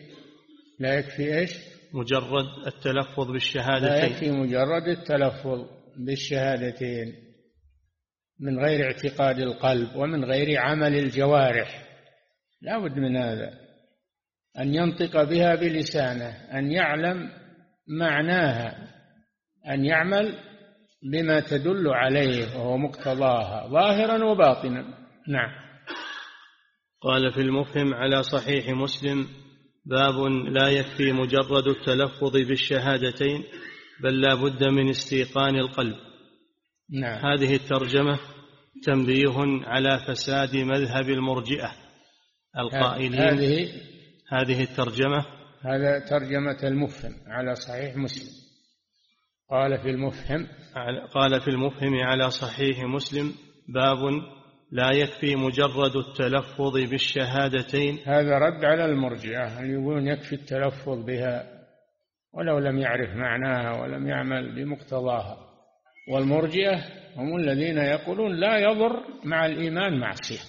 يكفي إيش؟ مجرد التلفظ بالشهادتين. لا يكفي مجرد التلفظ بالشهادتين من غير اعتقاد القلب ومن غير عمل الجوارح. لا بد من هذا، أن ينطق بها بلسانه، أن يعلم معناها، أن يعمل بما تدل عليه وهو مقتضاها ظاهرا وباطنا. نعم. قال في المفهم على صحيح مسلم باب لا يكفي مجرد التلفظ بالشهادتين بل لا بد من استيقان القلب. نعم. هذه الترجمة تنبيه على فساد مذهب المرجئة القائلين. هذه الترجمة، هذا ترجمة المفهم على صحيح مسلم. قال في المفهم على صحيح مسلم باب لا يكفي مجرد التلفظ بالشهادتين. هذا رد على المرجئة اللي يقولون يكفي التلفظ بها ولو لم يعرف معناها ولم يعمل بمقتضاها. والمرجئة هم الذين يقولون لا يضر مع الإيمان معصية،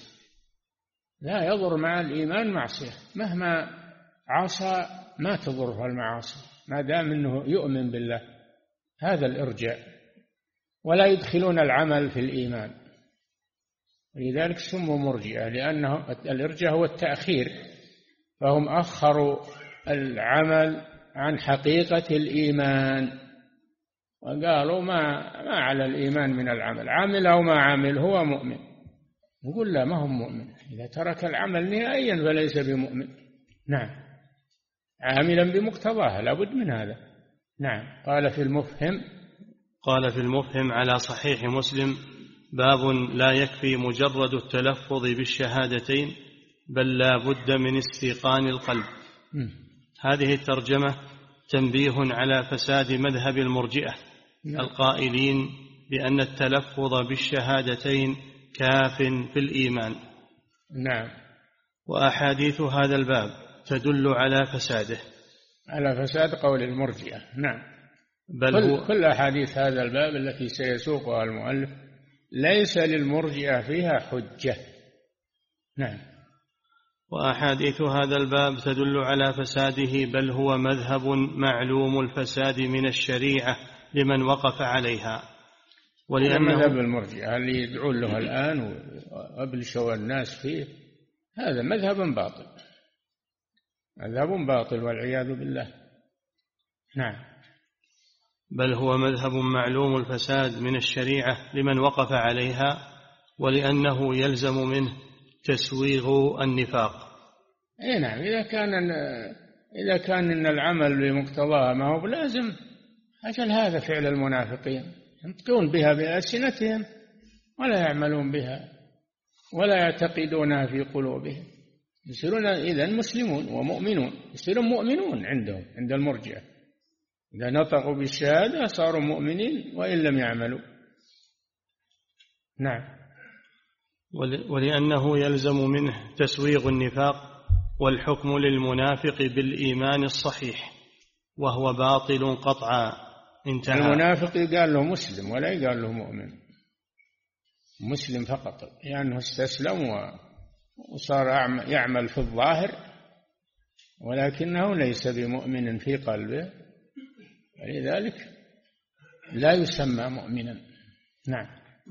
لا يضر مع الإيمان معصية، مهما عصى ما تضره المعاصي ما دام أنه يؤمن بالله. هذا الإرجاء، ولا يدخلون العمل في الإيمان، ولذلك سموا مرجئة، لأنه الإرجاء هو التأخير، فهم أخروا العمل عن حقيقة الإيمان وقالوا ما على الإيمان من العمل، عمل أو ما عمل هو مؤمن. نقول لا، ما هو مؤمن إذا ترك العمل نهائيا فليس بمؤمن. نعم، عاملا بمقتضاها، لا بد من هذا. نعم. قال في المفهم على صحيح مسلم باب لا يكفي مجرد التلفظ بالشهادتين بل لا بد من استيقان القلب. هذه الترجمة تنبيه على فساد مذهب المرجئة القائلين بأن التلفظ بالشهادتين كاف في الإيمان. نعم. وأحاديث هذا الباب تدل على فساده، على فساد قول المرجئة. نعم. بل كل أحاديث هذا الباب التي سيسوقها المؤلف ليس للمرجئة فيها حجة. نعم. وأحاديث هذا الباب تدل على فساده، بل هو مذهب معلوم الفساد من الشريعة لمن وقف عليها. ولأنه مذهب المرجئة اللي يدعون له الآن وأبلشوا الناس فيه، هذا مذهب باطل والعياذ بالله. نعم. بل هو مذهب معلوم الفساد من الشريعة لمن وقف عليها، ولأنه يلزم منه تسويغ النفاق. نعم. إذا كان إن العمل بمقتضاها ما هو لازم، أجل هذا فعل المنافقين، ينطقون بها بألسنتهم ولا يعملون بها ولا يعتقدونها في قلوبهم، يصيرون إذن مسلمون ومؤمنون، يصيرون مؤمنون عندهم عند المرجئة، إذا نطقوا بالشهادة صاروا مؤمنين وإن لم يعملوا. نعم. ولأنه يلزم منه تسويغ النفاق والحكم للمنافق بالإيمان الصحيح وهو باطل قطعا. انتهى. المنافق يقال له مسلم ولا يقال له مؤمن، مسلم فقط، لأنه يعني استسلم وصار يعمل في الظاهر ولكنه ليس بمؤمن في قلبه، ولذلك لا يسمى مؤمنا. نعم.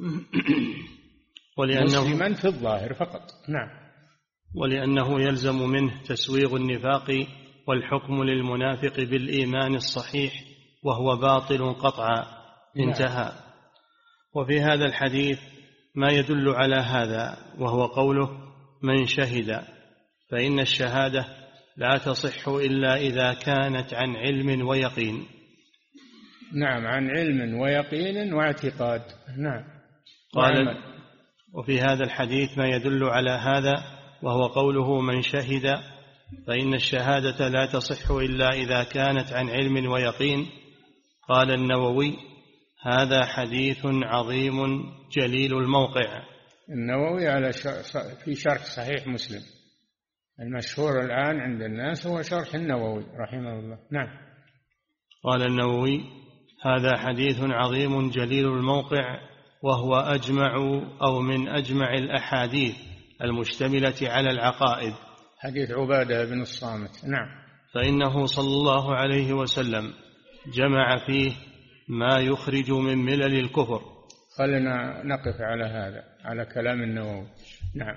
مسلما في الظاهر فقط. نعم. ولأنه يلزم منه تسويغ النفاق والحكم للمنافق بالإيمان الصحيح وهو باطل قطعا. انتهى. وفي هذا الحديث ما يدل على هذا، وهو قوله من شهد، فإن الشهادة لا تصح إلا إذا كانت عن علم ويقين. نعم، عن علم ويقين واعتقاد. نعم. قال: وفي هذا الحديث ما يدل على هذا، وهو قوله من شهد، فإن الشهادة لا تصح إلا إذا كانت عن علم ويقين. قال النووي: هذا حديث عظيم جليل الموقع. النووي على في شرح صحيح مسلم، المشهور الآن عند الناس هو شرح النووي رحمه الله. نعم. قال النووي: هذا حديث عظيم جليل الموقع، وهو أجمع أو من أجمع الأحاديث المشتملة على العقائد. حديث عبادة بن الصامت. نعم. فإنه صلى الله عليه وسلم جمع فيه ما يخرج من ملل الكفر. خلنا نقف على هذا، على كلام النووي. نعم.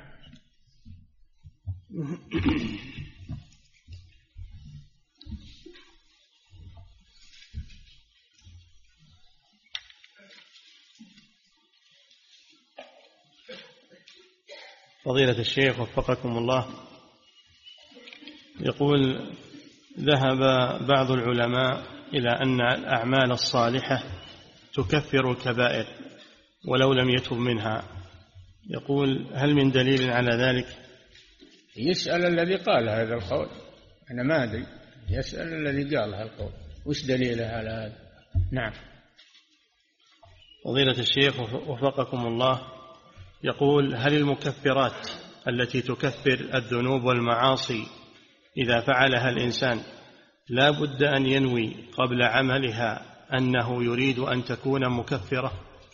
فضيلة الشيخ وفقكم الله، يقول: ذهب بعض العلماء إلى أن الأعمال الصالحة تكفر الكبائر ولو لم يتب منها. يقول: هل من دليل على ذلك؟ يسأل الذي قال هذا القول، أنا ما أدري، يسأل الذي قال هذا القول وش دليله على هذا. نعم. فضيلة الشيخ وفقكم الله، يقول: هل المكفرات التي تكفر الذنوب والمعاصي إذا فعلها الإنسان لا بد أن ينوي قبل عملها أنه يريد أن تكون مكفرة؟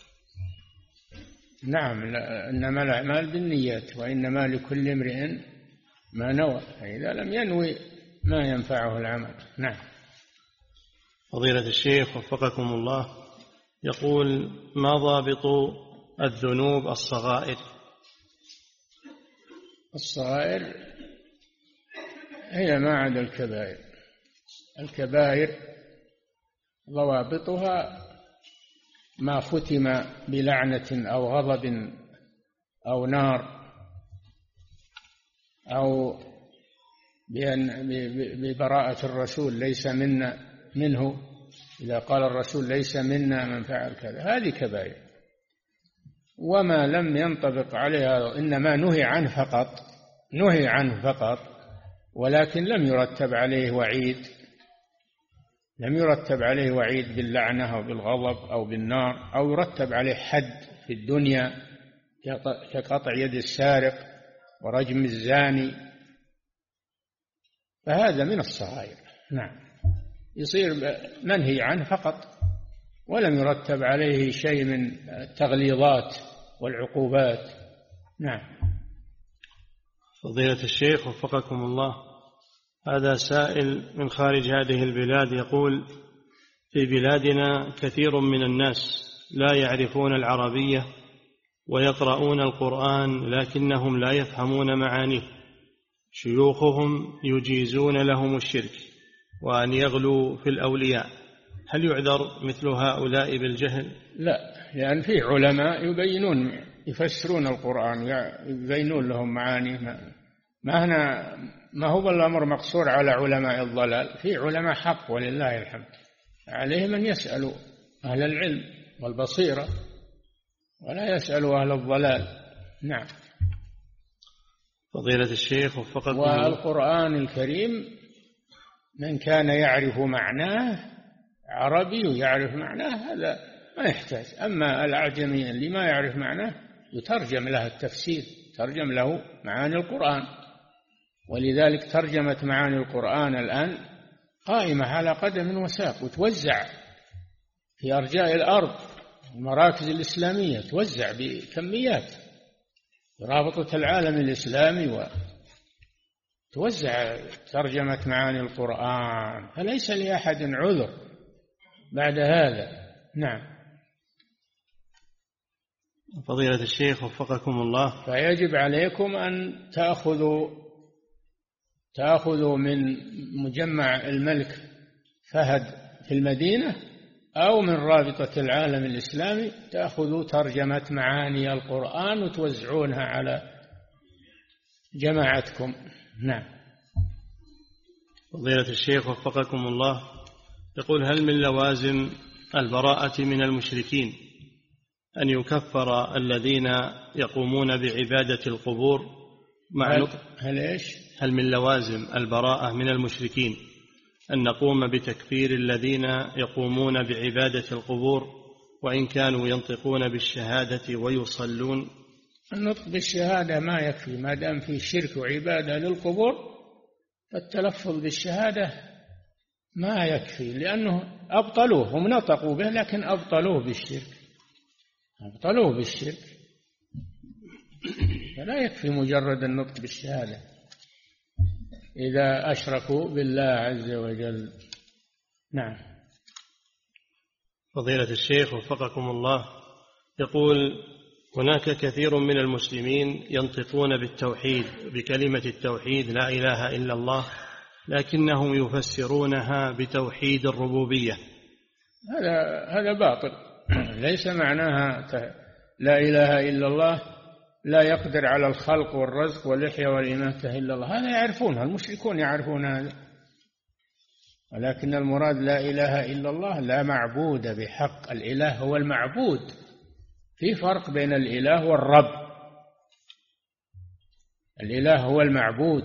نعم، إنما الأعمال بالنيات وإنما لكل امرئ ما نوى، فإذا لم ينوي ما ينفعه العمل. نعم. فضيلة الشيخ وفقكم الله، يقول: ما ضابط الذنوب الصغائر؟ الصغائر هي ما عدا الكبائر. الكبائر ضوابطها ما ختم بلعنة أو غضب أو نار أو ببراءة الرسول ليس منا منه، إذا قال الرسول ليس منا من فعل كذا، هذه كبائر. وما لم ينطبق عليها إنما نهي عنه فقط، ولكن لم يرتب عليه وعيد باللعنة أو بالغضب أو بالنار، أو يرتب عليه حد في الدنيا كقطع يد السارق ورجم الزاني، فهذا من الصغائر. نعم، يصير منهي عنه فقط ولم يرتب عليه شيء من التغليظات والعقوبات. نعم. فضيلة الشيخ وفقكم الله، هذا سائل من خارج هذه البلاد يقول: في بلادنا كثير من الناس لا يعرفون العربية ويقرؤون القرآن لكنهم لا يفهمون معانيه، شيوخهم يجيزون لهم الشرك وأن يغلوا في الأولياء، هل يعذر مثل هؤلاء بالجهل؟ لا، لأن فيه علماء يفسرون القرآن ويبينون لهم معانيه. ما هو الأمر مقصور على علماء الضلال، في علماء حق ولله الحمد، عليهم أن يسألوا أهل العلم والبصيرة ولا يسألوا أهل الضلال. نعم. فضيلة الشيخ وفقكم. والقرآن الكريم من كان يعرف معناه، عربي يعرف معناه، هذا ما يحتاج. أما الأعجمي اللي ما يعرف معناه يترجم له التفسير، ترجم له معاني القرآن، ولذلك ترجمة معاني القرآن الآن قائمة على قدم وساق، وتوزع في أرجاء الأرض، المراكز الإسلامية توزع بكميات، رابطة العالم الإسلامي وتوزع ترجمة معاني القرآن، فليس لأحد عذر بعد هذا. نعم. فضيلة الشيخ وفقكم الله، فيجب عليكم أن تأخذوا من مجمع الملك فهد في المدينة أو من رابطة العالم الإسلامي تأخذوا ترجمة معاني القرآن وتوزعونها على جماعتكم. نعم. فضيلة الشيخ وفقكم الله، يقول: هل من لوازم البراءة من المشركين أن يكفر الذين يقومون بعبادة القبور مع هل من لوازم البراءة من المشركين أن نقوم بتكفير الذين يقومون بعبادة القبور وإن كانوا ينطقون بالشهادة ويصلون؟ النطق بالشهادة ما يكفي، ما دام في شرك وعبادة للقبور فالتلفظ بالشهادة ما يكفي، لأنه أبطلوه، هم نطقوا به لكن أبطلوه بالشرك، فلا يكفي مجرد النطق بالشهادة إذا أشركوا بالله عز وجل. نعم. فضيلة الشيخ وفقكم الله، يقول: هناك كثير من المسلمين ينطقون بالتوحيد بكلمة التوحيد لا إله إلا الله، لكنهم يفسرونها بتوحيد الربوبية. هذا باطل. ليس معناها لا إله إلا الله لا يقدر على الخلق والرزق والإحياء والإماتة إلا الله، هذا يعرفونها، المشركون يعرفون هذا، ولكن المراد لا إله إلا الله لا معبود بحق، الإله هو المعبود، في فرق بين الإله والرب. الإله هو المعبود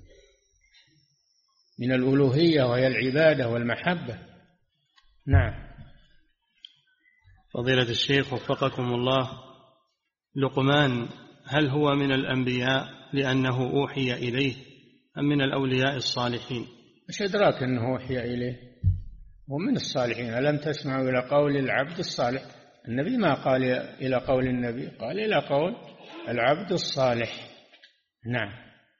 من الألوهية وهي العبادة والمحبة. نعم. فضيلة الشيخ وفقكم الله، لقمان هل هو من الأنبياء لأنه أوحي إليه أم من الأولياء الصالحين؟ مش أدراك أنه أوحي إليه، ومن الصالحين. ألم تسمعوا إلى قول العبد الصالح؟ النبي ما قال إلى قول النبي، قال إلى قول العبد الصالح. نعم.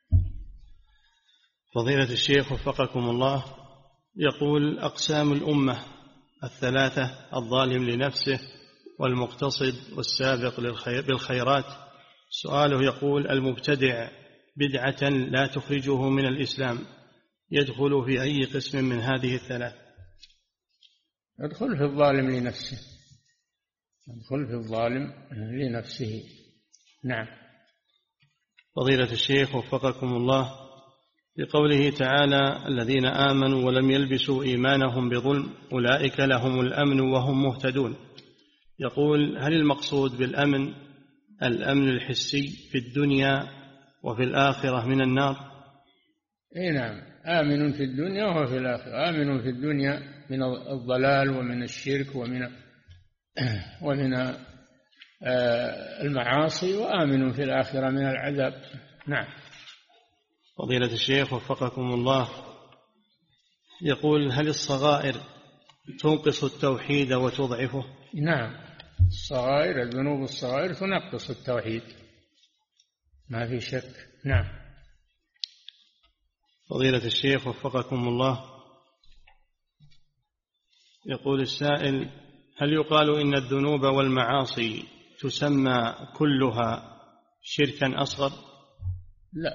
فضيلة الشيخ وفقكم الله، يقول: أقسام الأمة الثلاثة: الظالم لنفسه والمقتصد والسابق بالخيرات. سؤاله يقول: المبتدع بدعة لا تخرجه من الإسلام يدخل في أي قسم من هذه الثلاث؟ يدخل في الظالم لنفسه، يدخل في الظالم لنفسه. نعم. فضيلة الشيخ وفقكم الله، بقوله تعالى: الذين آمنوا ولم يلبسوا إيمانهم بظلم أولئك لهم الأمن وهم مهتدون، يقول: هل المقصود بالأمن الأمن الحسي في الدنيا وفي الآخرة من النار؟ نعم، آمن في الدنيا وفي الآخرة. آمن في الدنيا من الضلال ومن الشرك ومن المعاصي، وآمن في الآخرة من العذاب. نعم. فضيلة الشيخ وفقكم الله، يقول: هل الصغائر تنقص التوحيد وتضعفه؟ نعم، الصغائر، الذنوب الصغائر تنقص التوحيد، ما في شك. نعم. فضيلة الشيخ وفقكم الله، يقول السائل: هل يقال إن الذنوب والمعاصي تسمى كلها شركا أصغر؟ لا،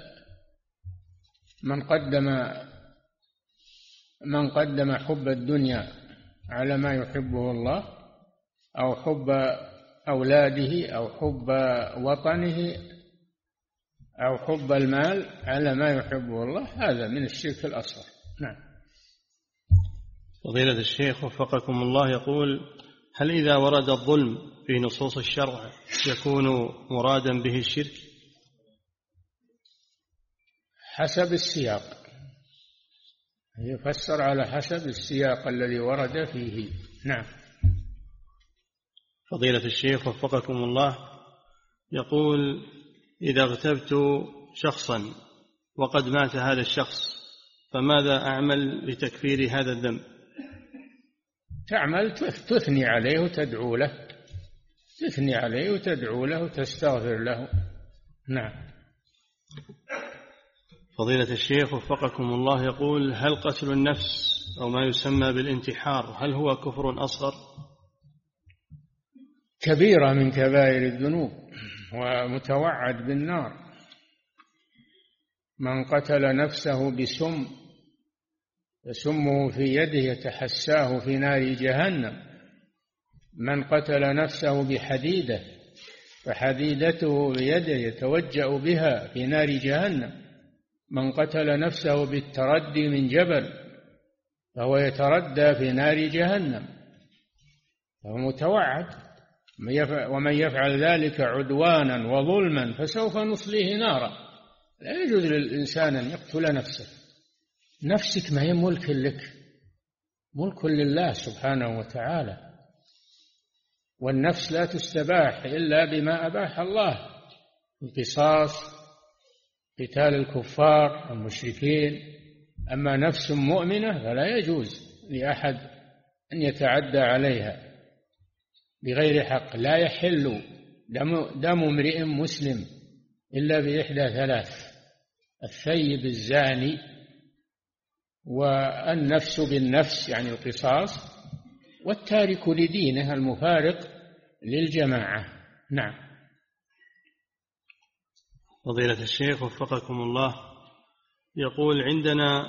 من قدم حب الدنيا على ما يحبه الله، أو حب أولاده، أو حب وطنه، أو حب المال على ما يحبه الله، هذا من الشرك الأصغر. نعم. فضيلة الشيخ وفقكم الله، يقول: هل إذا ورد الظلم في نصوص الشرع يكون مرادا به الشرك؟ حسب السياق، يفسر على حسب السياق الذي ورد فيه. نعم. فضيلة الشيخ وفقكم الله، يقول: إذا اغتبت شخصا وقد مات هذا الشخص فماذا أعمل لتكفير هذا الذنب؟ تعمل تثني عليه وتدعو له، تثني عليه وتدعو له وتستغفر له. نعم. فضيلة الشيخ وفقكم الله، يقول: هل قتل النفس أو ما يسمى بالانتحار هل هو كفر أصغر؟ كبيرة من كبائر الذنوب ومتوعد بالنار. من قتل نفسه بسم يسمه في يده يتحساه في نار جهنم من قتل نفسه بحديدة فحديدته بيده يتوجأ بها في نار جهنم. من قتل نفسه بالتردي من جبل فهو يتردى في نار جهنم، فهو متوعد. ومن يفعل ذلك عدوانا وظلما فسوف نصليه نارا. لا يجوز للإنسان أن يقتل نفسه. نفسك ما هي ملك لك، ملك لله سبحانه وتعالى، والنفس لا تستباح إلا بما أباح الله: القصاص، قتال الكفار المشركين. أما نفس مؤمنة فلا يجوز لأحد أن يتعدى عليها بغير حق. لا يحل دم امرئ مسلم إلا بإحدى ثلاث: الثيب الزاني، والنفس بالنفس يعني القصاص، والتارك لدينه المفارق للجماعة. نعم. فضيلة الشيخ وفقكم الله، يقول عندنا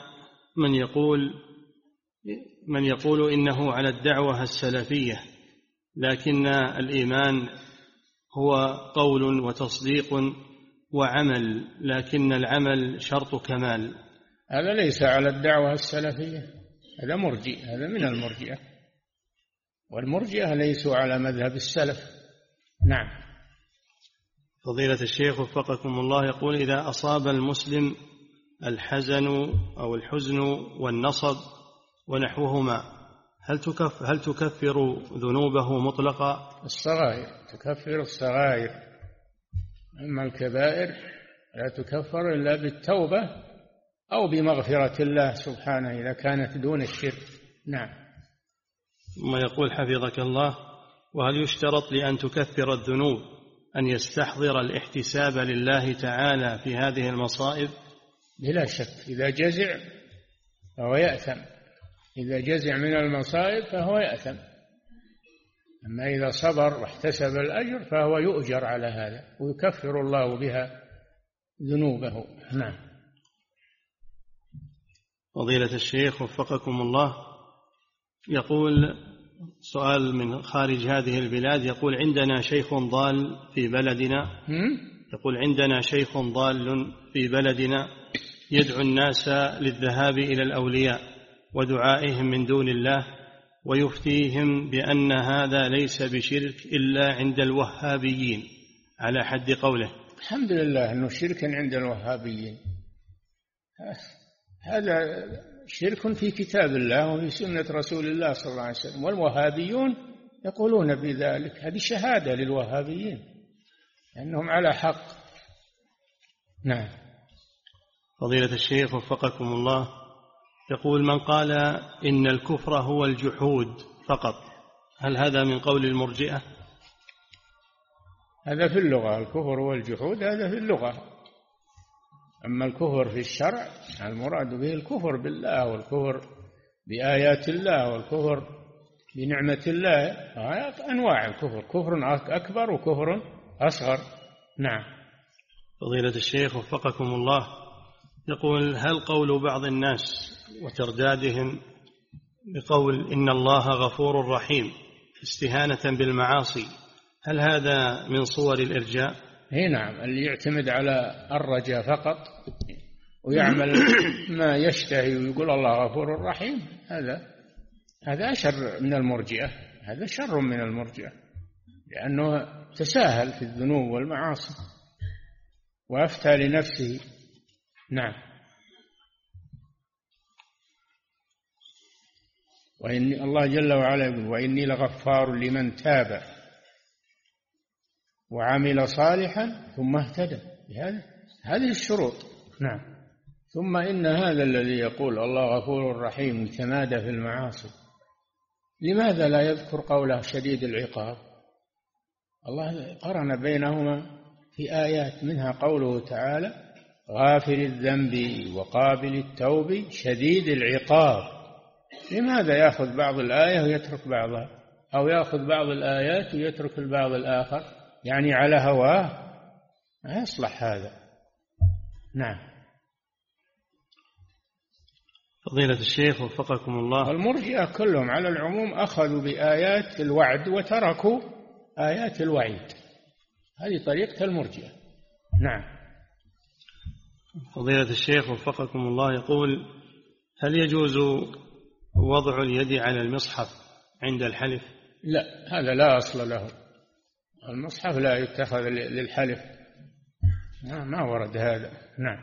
من يقول إنه على الدعوة السلفية، لكن الإيمان هو قول وتصديق وعمل، لكن العمل شرط كمال. هذا ليس على الدعوة السلفية، هذا مرجئ، هذا من المرجئة، والمرجئة ليسوا على مذهب السلف. نعم. فضيلة الشيخ وفقكم الله، يقول إذا أصاب المسلم الحزن أو الحزن والنصب ونحوهما هل تكفر ذنوبه مطلقا؟ الصغائر تكفر الصغائر، أما الكبائر لا تكفر إلا بالتوبة أو بمغفرة الله سبحانه إذا كانت دون الشرك. نعم. ثم يقول حفظك الله: وهل يشترط لأن تكفر الذنوب أن يستحضر الاحتساب لله تعالى في هذه المصائب؟ بلا شك، إذا جزع فهو يأثم، إذا جزع من المصائب فهو يأثم. أما إذا صبر واحتسب الأجر فهو يؤجر على هذا ويكفر الله بها ذنوبه. نعم. فضيلة الشيخ وفقكم الله، يقول سؤال من خارج هذه البلاد، يقول عندنا شيخ ضال في بلدنا، يدعو الناس للذهاب إلى الأولياء ودعائهم من دون الله، ويفتيهم بأن هذا ليس بشرك إلا عند الوهابيين على حد قوله. الحمد لله أنه شرك عند الوهابيين، هذا شرك في كتاب الله وفي سنة رسول الله صلى الله عليه وسلم، والوهابيون يقولون بذلك. هذه شهادة للوهابيين أنهم على حق. نعم. فضيلة الشيخ وفقكم الله، يقول من قال إن الكفر هو الجحود فقط، هل هذا من قول المرجئة؟ هذا في اللغة، الكفر هو الجحود هذا في اللغة. أما الكفر في الشرع المراد به الكفر بالله والكفر بآيات الله والكفر بنعمة الله. أنواع الكفر، كفر أكبر وكفر أصغر. نعم. فضيلة الشيخ وفقكم الله، يقول هل قول بعض الناس وتردادهم بقول إن الله غفور رحيم استهانة بالمعاصي، هل هذا من صور الإرجاء؟ نعم. اللي يعتمد على الرجاء فقط ويعمل ما يشتهي ويقول الله غفور رحيم، هذا شر من المرجئة، هذا شر من المرجئة، لأنه تساهل في الذنوب والمعاصي وأفتى لنفسه. نعم. وإن الله جل وعلا يقول وإني لغفار لمن تاب وعمل صالحا ثم اهتدى، هذه الشروط. نعم. ثم إن هذا الذي يقول الله غفور رحيم يتمادى في المعاصي، لماذا لا يذكر قوله شديد العقاب؟ الله قرن بينهما في آيات، منها قوله تعالى غافر الذنب وقابل التوب شديد العقاب. لماذا يأخذ بعض الآية ويترك بعضها، أو يأخذ بعض الآيات ويترك البعض الآخر، يعني على هواه؟ ما يصلح هذا. نعم. فضيلة الشيخ وفقكم الله. المرجئة كلهم على العموم أخذوا بآيات الوعد وتركوا آيات الوعيد، هذه طريقة المرجئة. نعم. فضيلة الشيخ وفقكم الله يقول: هل يجوز وضع اليد على المصحف عند الحلف؟ لا، هذا لا أصل له. المصحف لا يتخذ للحلف، ما ورد هذا. نعم.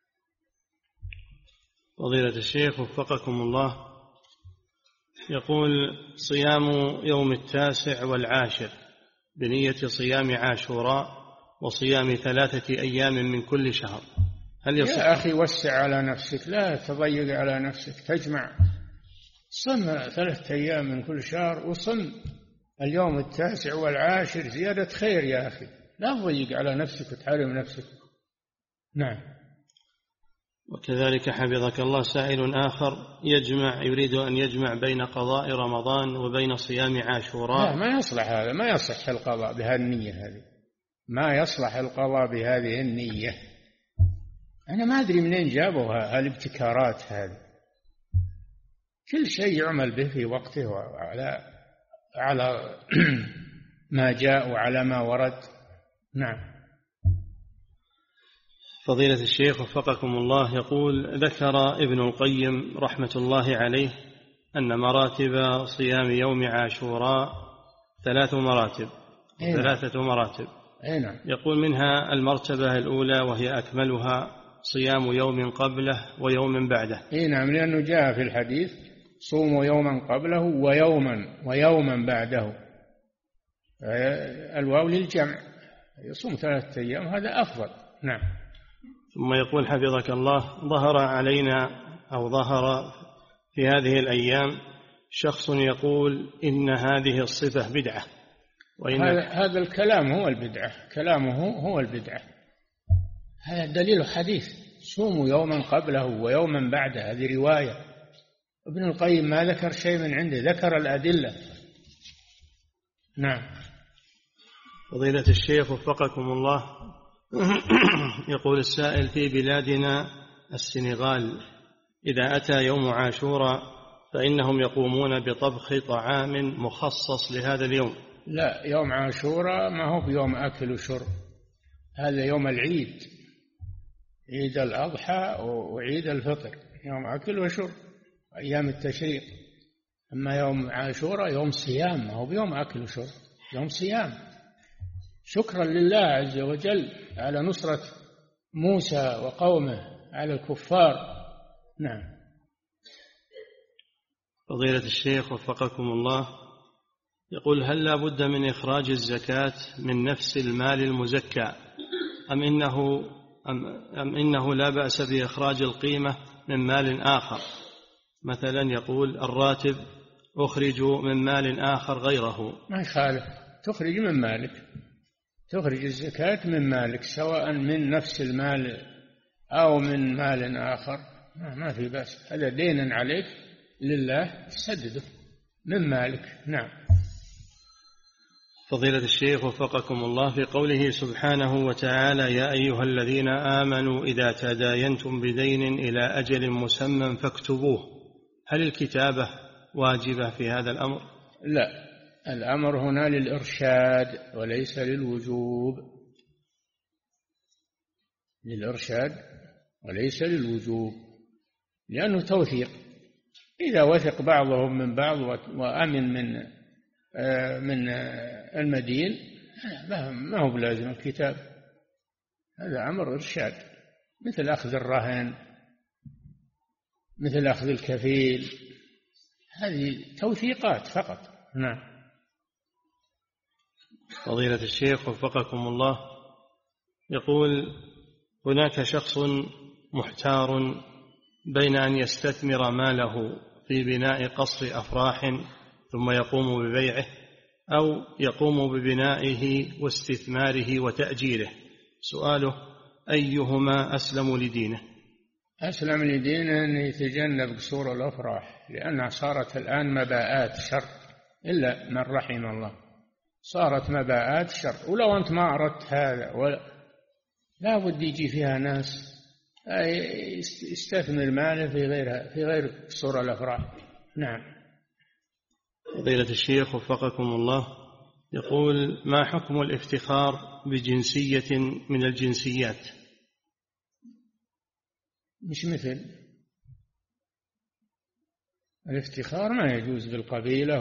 فضيلة الشيخ وفقكم الله يقول: صيام يوم 9 و10 بنية صيام عاشوراء وصيام 3 أيام من كل شهر، هل يصح؟ يا أخي وسع على نفسك، لا تضيق على نفسك، تجمع صم 3 أيام من كل شهر، وصم اليوم 9 و10 زيادة خير يا أخي، لا تضيق على نفسك وتحرم نفسك. نعم. وكذلك حفظك الله سائل آخر يريد أن يجمع بين قضاء رمضان وبين صيام عاشوراء. لا، ما يصلح هذا، ما يصح القضاء بهذه النية، هذه ما يصلح القضاء بهذه النية. أنا ما أدري منين جابوا هالابتكارات هذه، كل شيء يعمل به في وقته على ما جاء وعلى ما ورد. نعم. فضيلة الشيخ وفقكم الله يقول: ذكر ابن القيم رحمة الله عليه أن مراتب صيام يوم عاشوراء 3 مراتب، 3 مراتب. نعم. يقول: منها المرتبة الأولى وهي أكملها صيام يوم قبله ويوم بعده. نعم، لأنه جاء في الحديث: صوموا يوما قبله ويوما بعده، الواو للجمع، يصوم 3 أيام، هذا أفضل. نعم. ثم يقول حفظك الله: ظهر علينا أو ظهر في هذه الأيام شخص يقول إن هذه الصفة بدعة، هذا الكلام هو البدعة، كلامه هو البدعة، هذا دليل حديث: صوموا يوما قبله ويوما بعده، هذه رواية. ابن القيم ما ذكر شيء من عنده، ذكر الأدلة. نعم. فضيلة الشيخ وفقكم الله يقول السائل: في بلادنا السنغال إذا أتى يوم عاشوراء فإنهم يقومون بطبخ طعام مخصص لهذا اليوم. لا، يوم عاشوراء ما هو بيوم أكل وشرب، هذا يوم العيد، عيد الأضحى وعيد الفطر، يوم أكل وشرب، أيام التشريق. أما يوم عاشوراء يوم صيام، ما هو بيوم أكل وشرب، يوم صيام، شكرا لله عز وجل على نصرة موسى وقومه على الكفار. نعم. فضيلة الشيخ وفقكم الله يقول: هل لا بد من إخراج الزكاة من نفس المال المزكى أم إنه لا بأس بإخراج القيمة من مال آخر؟ مثلا يقول: الراتب أخرج من مال آخر غيره. ما يخالف، تخرج من مالك، تخرج الزكاة من مالك، سواء من نفس المال أو من مال آخر، ما في بأس، هذا دين عليك لله تسدده من مالك. نعم. فضيلة الشيخ وفقكم الله في قوله سبحانه وتعالى: يا أيها الذين آمنوا إذا تداينتم بدين إلى أجل مسمى فاكتبوه، هل الكتابة واجبة في هذا الأمر؟ لا، الأمر هنا للإرشاد وليس للوجوب، للإرشاد وليس للوجوب، لأنه توثيق. إذا وثق بعضهم من بعض وأمن من المدين ما هو بلازم الكتاب، هذا أمر إرشاد، مثل أخذ الرهن، مثل أخذ الكفيل، هذه توثيقات فقط. نعم. فضيلة الشيخ وفقكم الله يقول: هناك شخص محتار بين أن يستثمر ماله في بناء قصر أفراح ثم يقوم ببيعه، أو يقوم ببنائه واستثماره وتأجيره. سؤاله: أيهما أسلم لدينه؟ أسلم لدينه أن يتجنب قصور الأفراح، لأنها صارت الآن مباءات شر، إلا من رحم الله، صارت مباءات شر. ولو أنت ما أردت هذا لا بد يجي فيها ناس يستثمر ماله في غير صور الأفراح. نعم. فضيلة الشيخ وفقكم الله، يقول: ما حكم الافتخار بجنسية من الجنسيات؟ مش مثل الافتخار ما يجوز بالقبيلة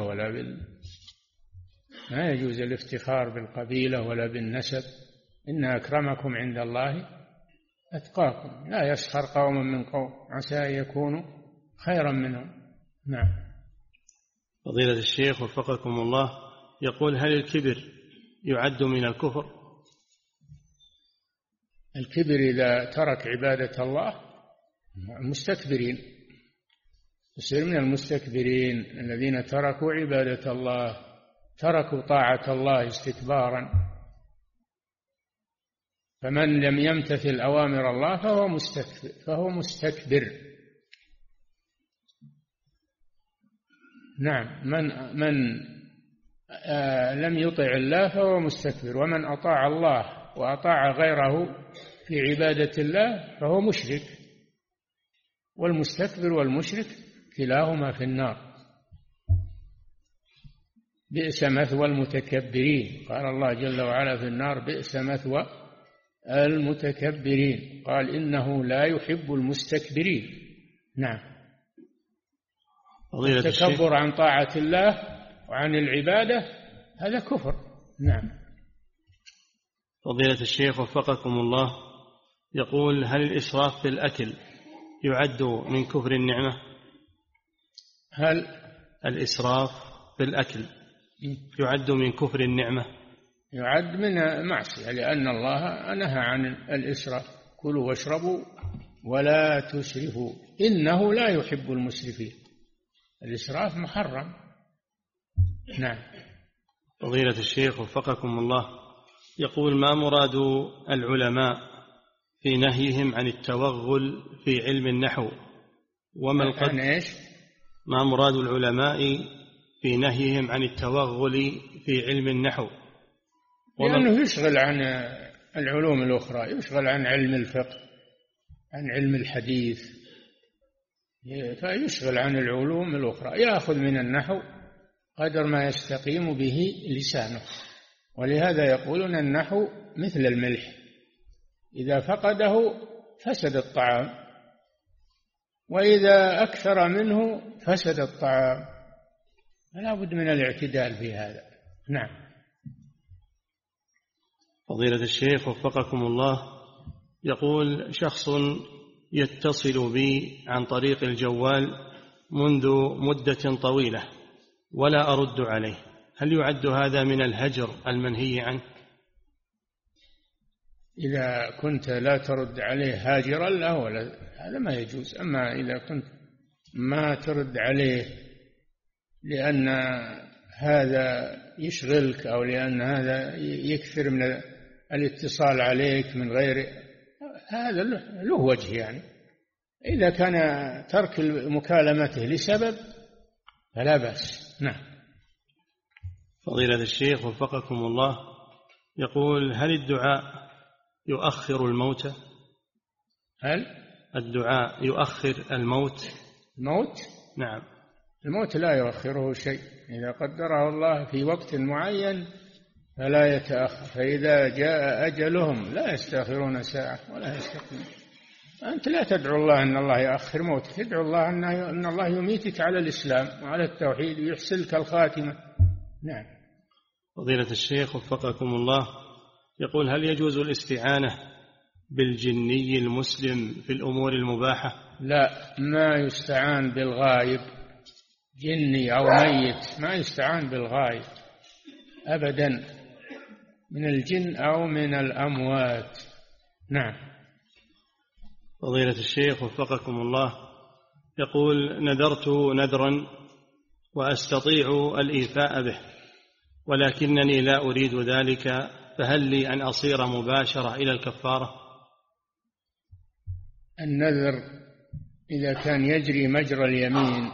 ما يجوز الافتخار بالقبيلة ولا بالنسب. إن أكرمكم عند الله أتقاكم. لا يسخر قوم من قوم عسى أن يكونوا خيرا منهم. نعم. فضيلة الشيخ وفقكم الله، يقول: هل الكبر يعد من الكفر؟ الكبر إذا ترك عبادة الله مستكبرين، يصير من المستكبرين الذين تركوا عبادة الله، تركوا طاعة الله استكبارا. فمن لم يمتثل أوامر الله فهو مستكبر. نعم. من لم يطع الله فهو مستكبر، ومن أطاع الله وأطاع غيره في عبادة الله فهو مشرك. والمستكبر والمشرك كلاهما في النار. بئس مثوى المتكبرين، قال الله جل وعلا في النار: بئس مثوى المتكبرين، قال: إنه لا يحب المستكبرين. نعم. التكبر عن طاعة الله وعن العبادة هذا كفر. نعم. فضيلة الشيخ وفقكم الله، يقول: هل الإسراف في الأكل يعد من كفر النعمة؟ هل الإسراف في الأكل يعد من كفر النعمة؟ يعد من معصية، لأن الله نهى عن الإسراف: كلوا واشربوا ولا تسرفوا إنه لا يحب المسرفين. الإسراف محرم. نعم. فضيلة الشيخ وفقكم الله، يقول: ما مراد العلماء في نهيهم عن التوغل في علم النحو؟ وما القدر؟ ما مراد العلماء في نهيهم عن التوغل في علم النحو؟ لأنه يشغل عن العلوم الأخرى، يشغل عن علم الفقه، عن علم الحديث، فيشغل عن العلوم الأخرى. يأخذ من النحو قدر ما يستقيم به لسانه. ولهذا يقولون النحو مثل الملح، إذا فقده فسد الطعام، وإذا أكثر منه فسد الطعام. فلا بد من الاعتدال في هذا. نعم. فضيلة الشيخ وفقكم الله، يقول: شخص يتصل بي عن طريق الجوال منذ مدة طويلة ولا أرد عليه، هل يعد هذا من الهجر المنهي عنه؟ إذا كنت لا ترد عليه هاجرا له هذا ما يجوز. أما إذا كنت ما ترد عليه لأن هذا يشغلك أو لأن هذا يكثر من الاتصال عليك من غير هذا له وجه يعني. إذا كان ترك مكالمته لسبب فلا بأس. نعم. فضيلة الشيخ وفقكم الله، يقول: هل الدعاء يؤخر الموت؟ هل الدعاء يؤخر الموت؟ الموت؟ نعم. الموت لا يؤخره شيء، إذا قدره الله في وقت معين فلا يتأخر، فإذا جاء أجلهم لا يستأخرون ساعة ولا يستقدمون. أنت لا تدعو الله أن الله يؤخر موتك، تدعو الله أن الله يميتك على الإسلام وعلى التوحيد ويحسنك الخاتمة. نعم. فضيلة الشيخ وفقكم الله، يقول: هل يجوز الاستعانة بالجني المسلم في الأمور المباحة؟ لا، ما يستعان بالغائب، جني أو ميت ما يستعان بالغائب أبدا، من الجن أو من الأموات. نعم. فضيلة الشيخ وفقكم الله، يقول: نذرت نذرا وأستطيع الإيفاء به ولكنني لا أريد ذلك، فهل لي أن أصير مباشرة إلى الكفارة؟ النذر إذا كان يجري مجرى اليمين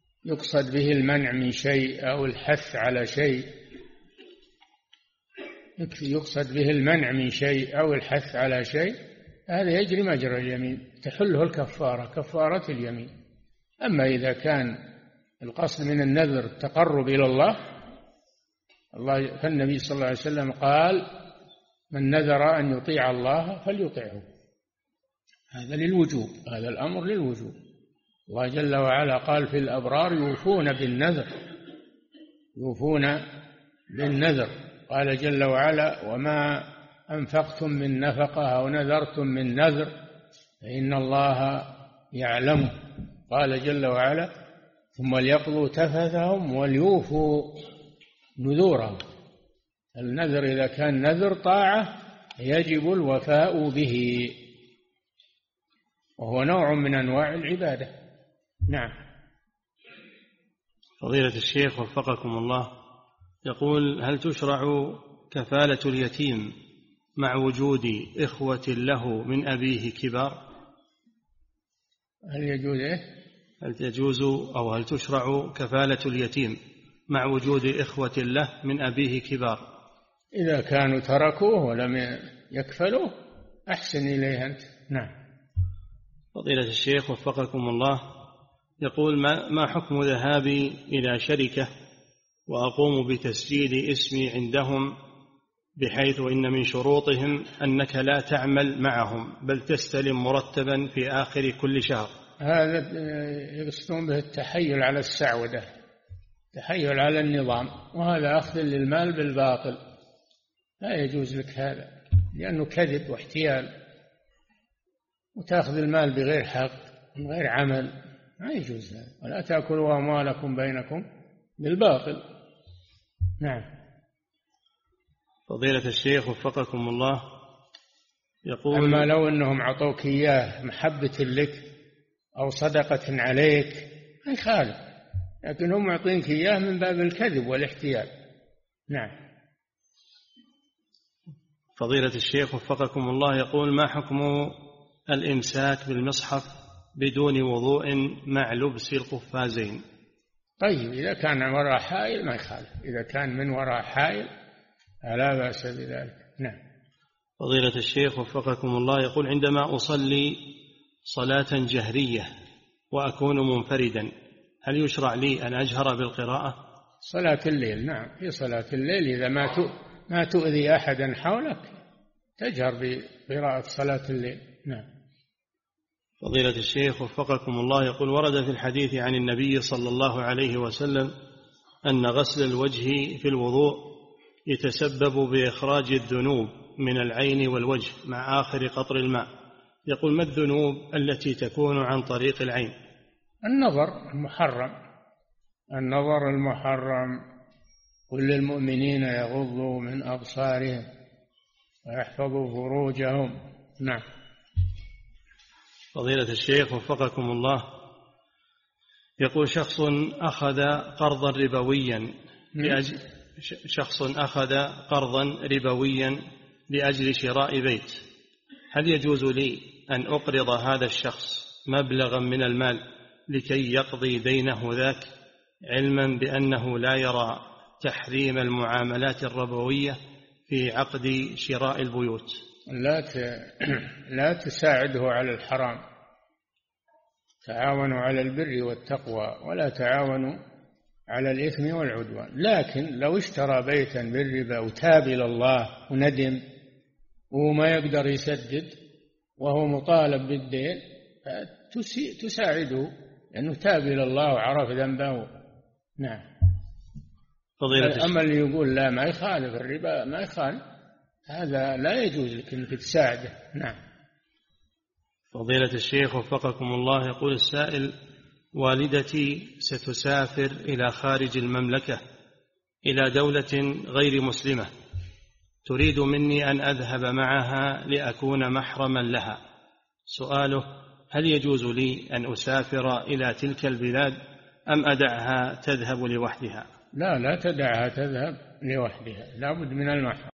يقصد به المنع من شيء أو الحث على شيء يقصد به المنع من شيء أو الحث على شيء، هذا يجري مجرى اليمين، تحله الكفارة، كفارة اليمين. أما إذا كان القصد من النذر التقرب إلى الله، فالنبي صلى الله عليه وسلم قال: من نذر أن يطيع الله فليطيعه. هذا للوجوب، هذا الأمر للوجوب. الله جل وعلا قال في الأبرار: يوفون بالنذر، يوفون بالنذر. قال جل وعلا: وما أنفقتم من نفقة أو نذرتم من نذر فإن الله يعلم. قال جل وعلا: ثم ليقضوا تفثهم وليوفوا نذورهم. النذر إذا كان نذر طاعة يجب الوفاء به، وهو نوع من أنواع العبادة. نعم. فضيلة الشيخ وفقكم الله، يقول: هل تشرع كفالة اليتيم مع وجود إخوة له من أبيه كبار؟ هل يجوز هل يجوز أو هل تشرع كفالة اليتيم مع وجود إخوة له من أبيه كبار؟ إذا كانوا تركوه ولم يكفلوه أحسن إليه أنت. نعم. فضيلة الشيخ وفقكم الله، يقول: ما حكم ذهابي إلى شركة وأقوم بتسجيل اسمي عندهم، بحيث إن من شروطهم أنك لا تعمل معهم بل تستلم مرتبا في آخر كل شهر؟ هذا يقصدون به التحيل على السعودة، تحيل على النظام، وهذا أخذ للمال بالباطل. لا يجوز لك هذا، لأنه كذب واحتيال، وتأخذ المال بغير حق من غير عمل، ما يجوز هذا. ولا تأكلوا أموالكم بينكم بالباطل. نعم. فضيلة الشيخ وفقكم الله، يقول: أما لو أنهم عطوك إياه محبة لك أو صدقة عليك ما يخالف، لكن هم يعطينك إياه من باب الكذب والاحتيال. نعم. فضيلة الشيخ وفقكم الله، يقول: ما حكم الإمساك بالمصحف بدون وضوء مع لبس القفازين؟ طيب، إذا كان وراء حائل ما يخالف، إذا كان من وراء حائل لا بأس بذلك. نعم. فضيلة الشيخ وفقكم الله، يقول: عندما أصلي صلاة جهرية وأكون منفردا، هل يشرع لي أن أجهر بالقراءة؟ صلاة الليل، نعم، في صلاة الليل إذا ما تؤذي أحدا حولك تجهر بقراءة صلاة الليل. نعم. فضيلة الشيخ وفقكم الله، يقول: ورد في الحديث عن النبي صلى الله عليه وسلم أن غسل الوجه في الوضوء يتسبب بإخراج الذنوب من العين والوجه مع آخر قطر الماء. يقول: ما الذنوب التي تكون عن طريق العين؟ النظر المحرم، النظر المحرم. قل للمؤمنين يغضوا من أبصارهم ويحفظوا فروجهم. نعم. فضيلة الشيخ وفقكم الله، يقول: شخص أخذ قرضا ربويا لأجل شراء بيت، هل يجوز لي أن أقرض هذا الشخص مبلغا من المال لكي يقضي دينه ذاك، علما بأنه لا يرى تحريم المعاملات الربوية في عقد شراء البيوت؟ لا تساعده على الحرام، تعاونوا على البر والتقوى ولا تعاونوا على الإثم والعدوان. لكن لو اشترى بيتا بالربا وتاب إلى الله وندم وما يقدر يسدد وهو مطالب بالدين، تساعده لأنه تاب إلى الله وعرف ذنبه. نعم. أما اللي يقول لا ما يخالف الربا ما يخالف، هذا لا يجوز لك أنك تساعده. نعم. فضيلة الشيخ وفقكم الله، يقول السائل: والدتي ستسافر إلى خارج المملكة إلى دولة غير مسلمة، تريد مني أن أذهب معها لأكون محرما لها. سؤاله: هل يجوز لي أن أسافر إلى تلك البلاد أم أدعها تذهب لوحدها؟ لا تدعها تذهب لوحدها، لا بد من المحرم.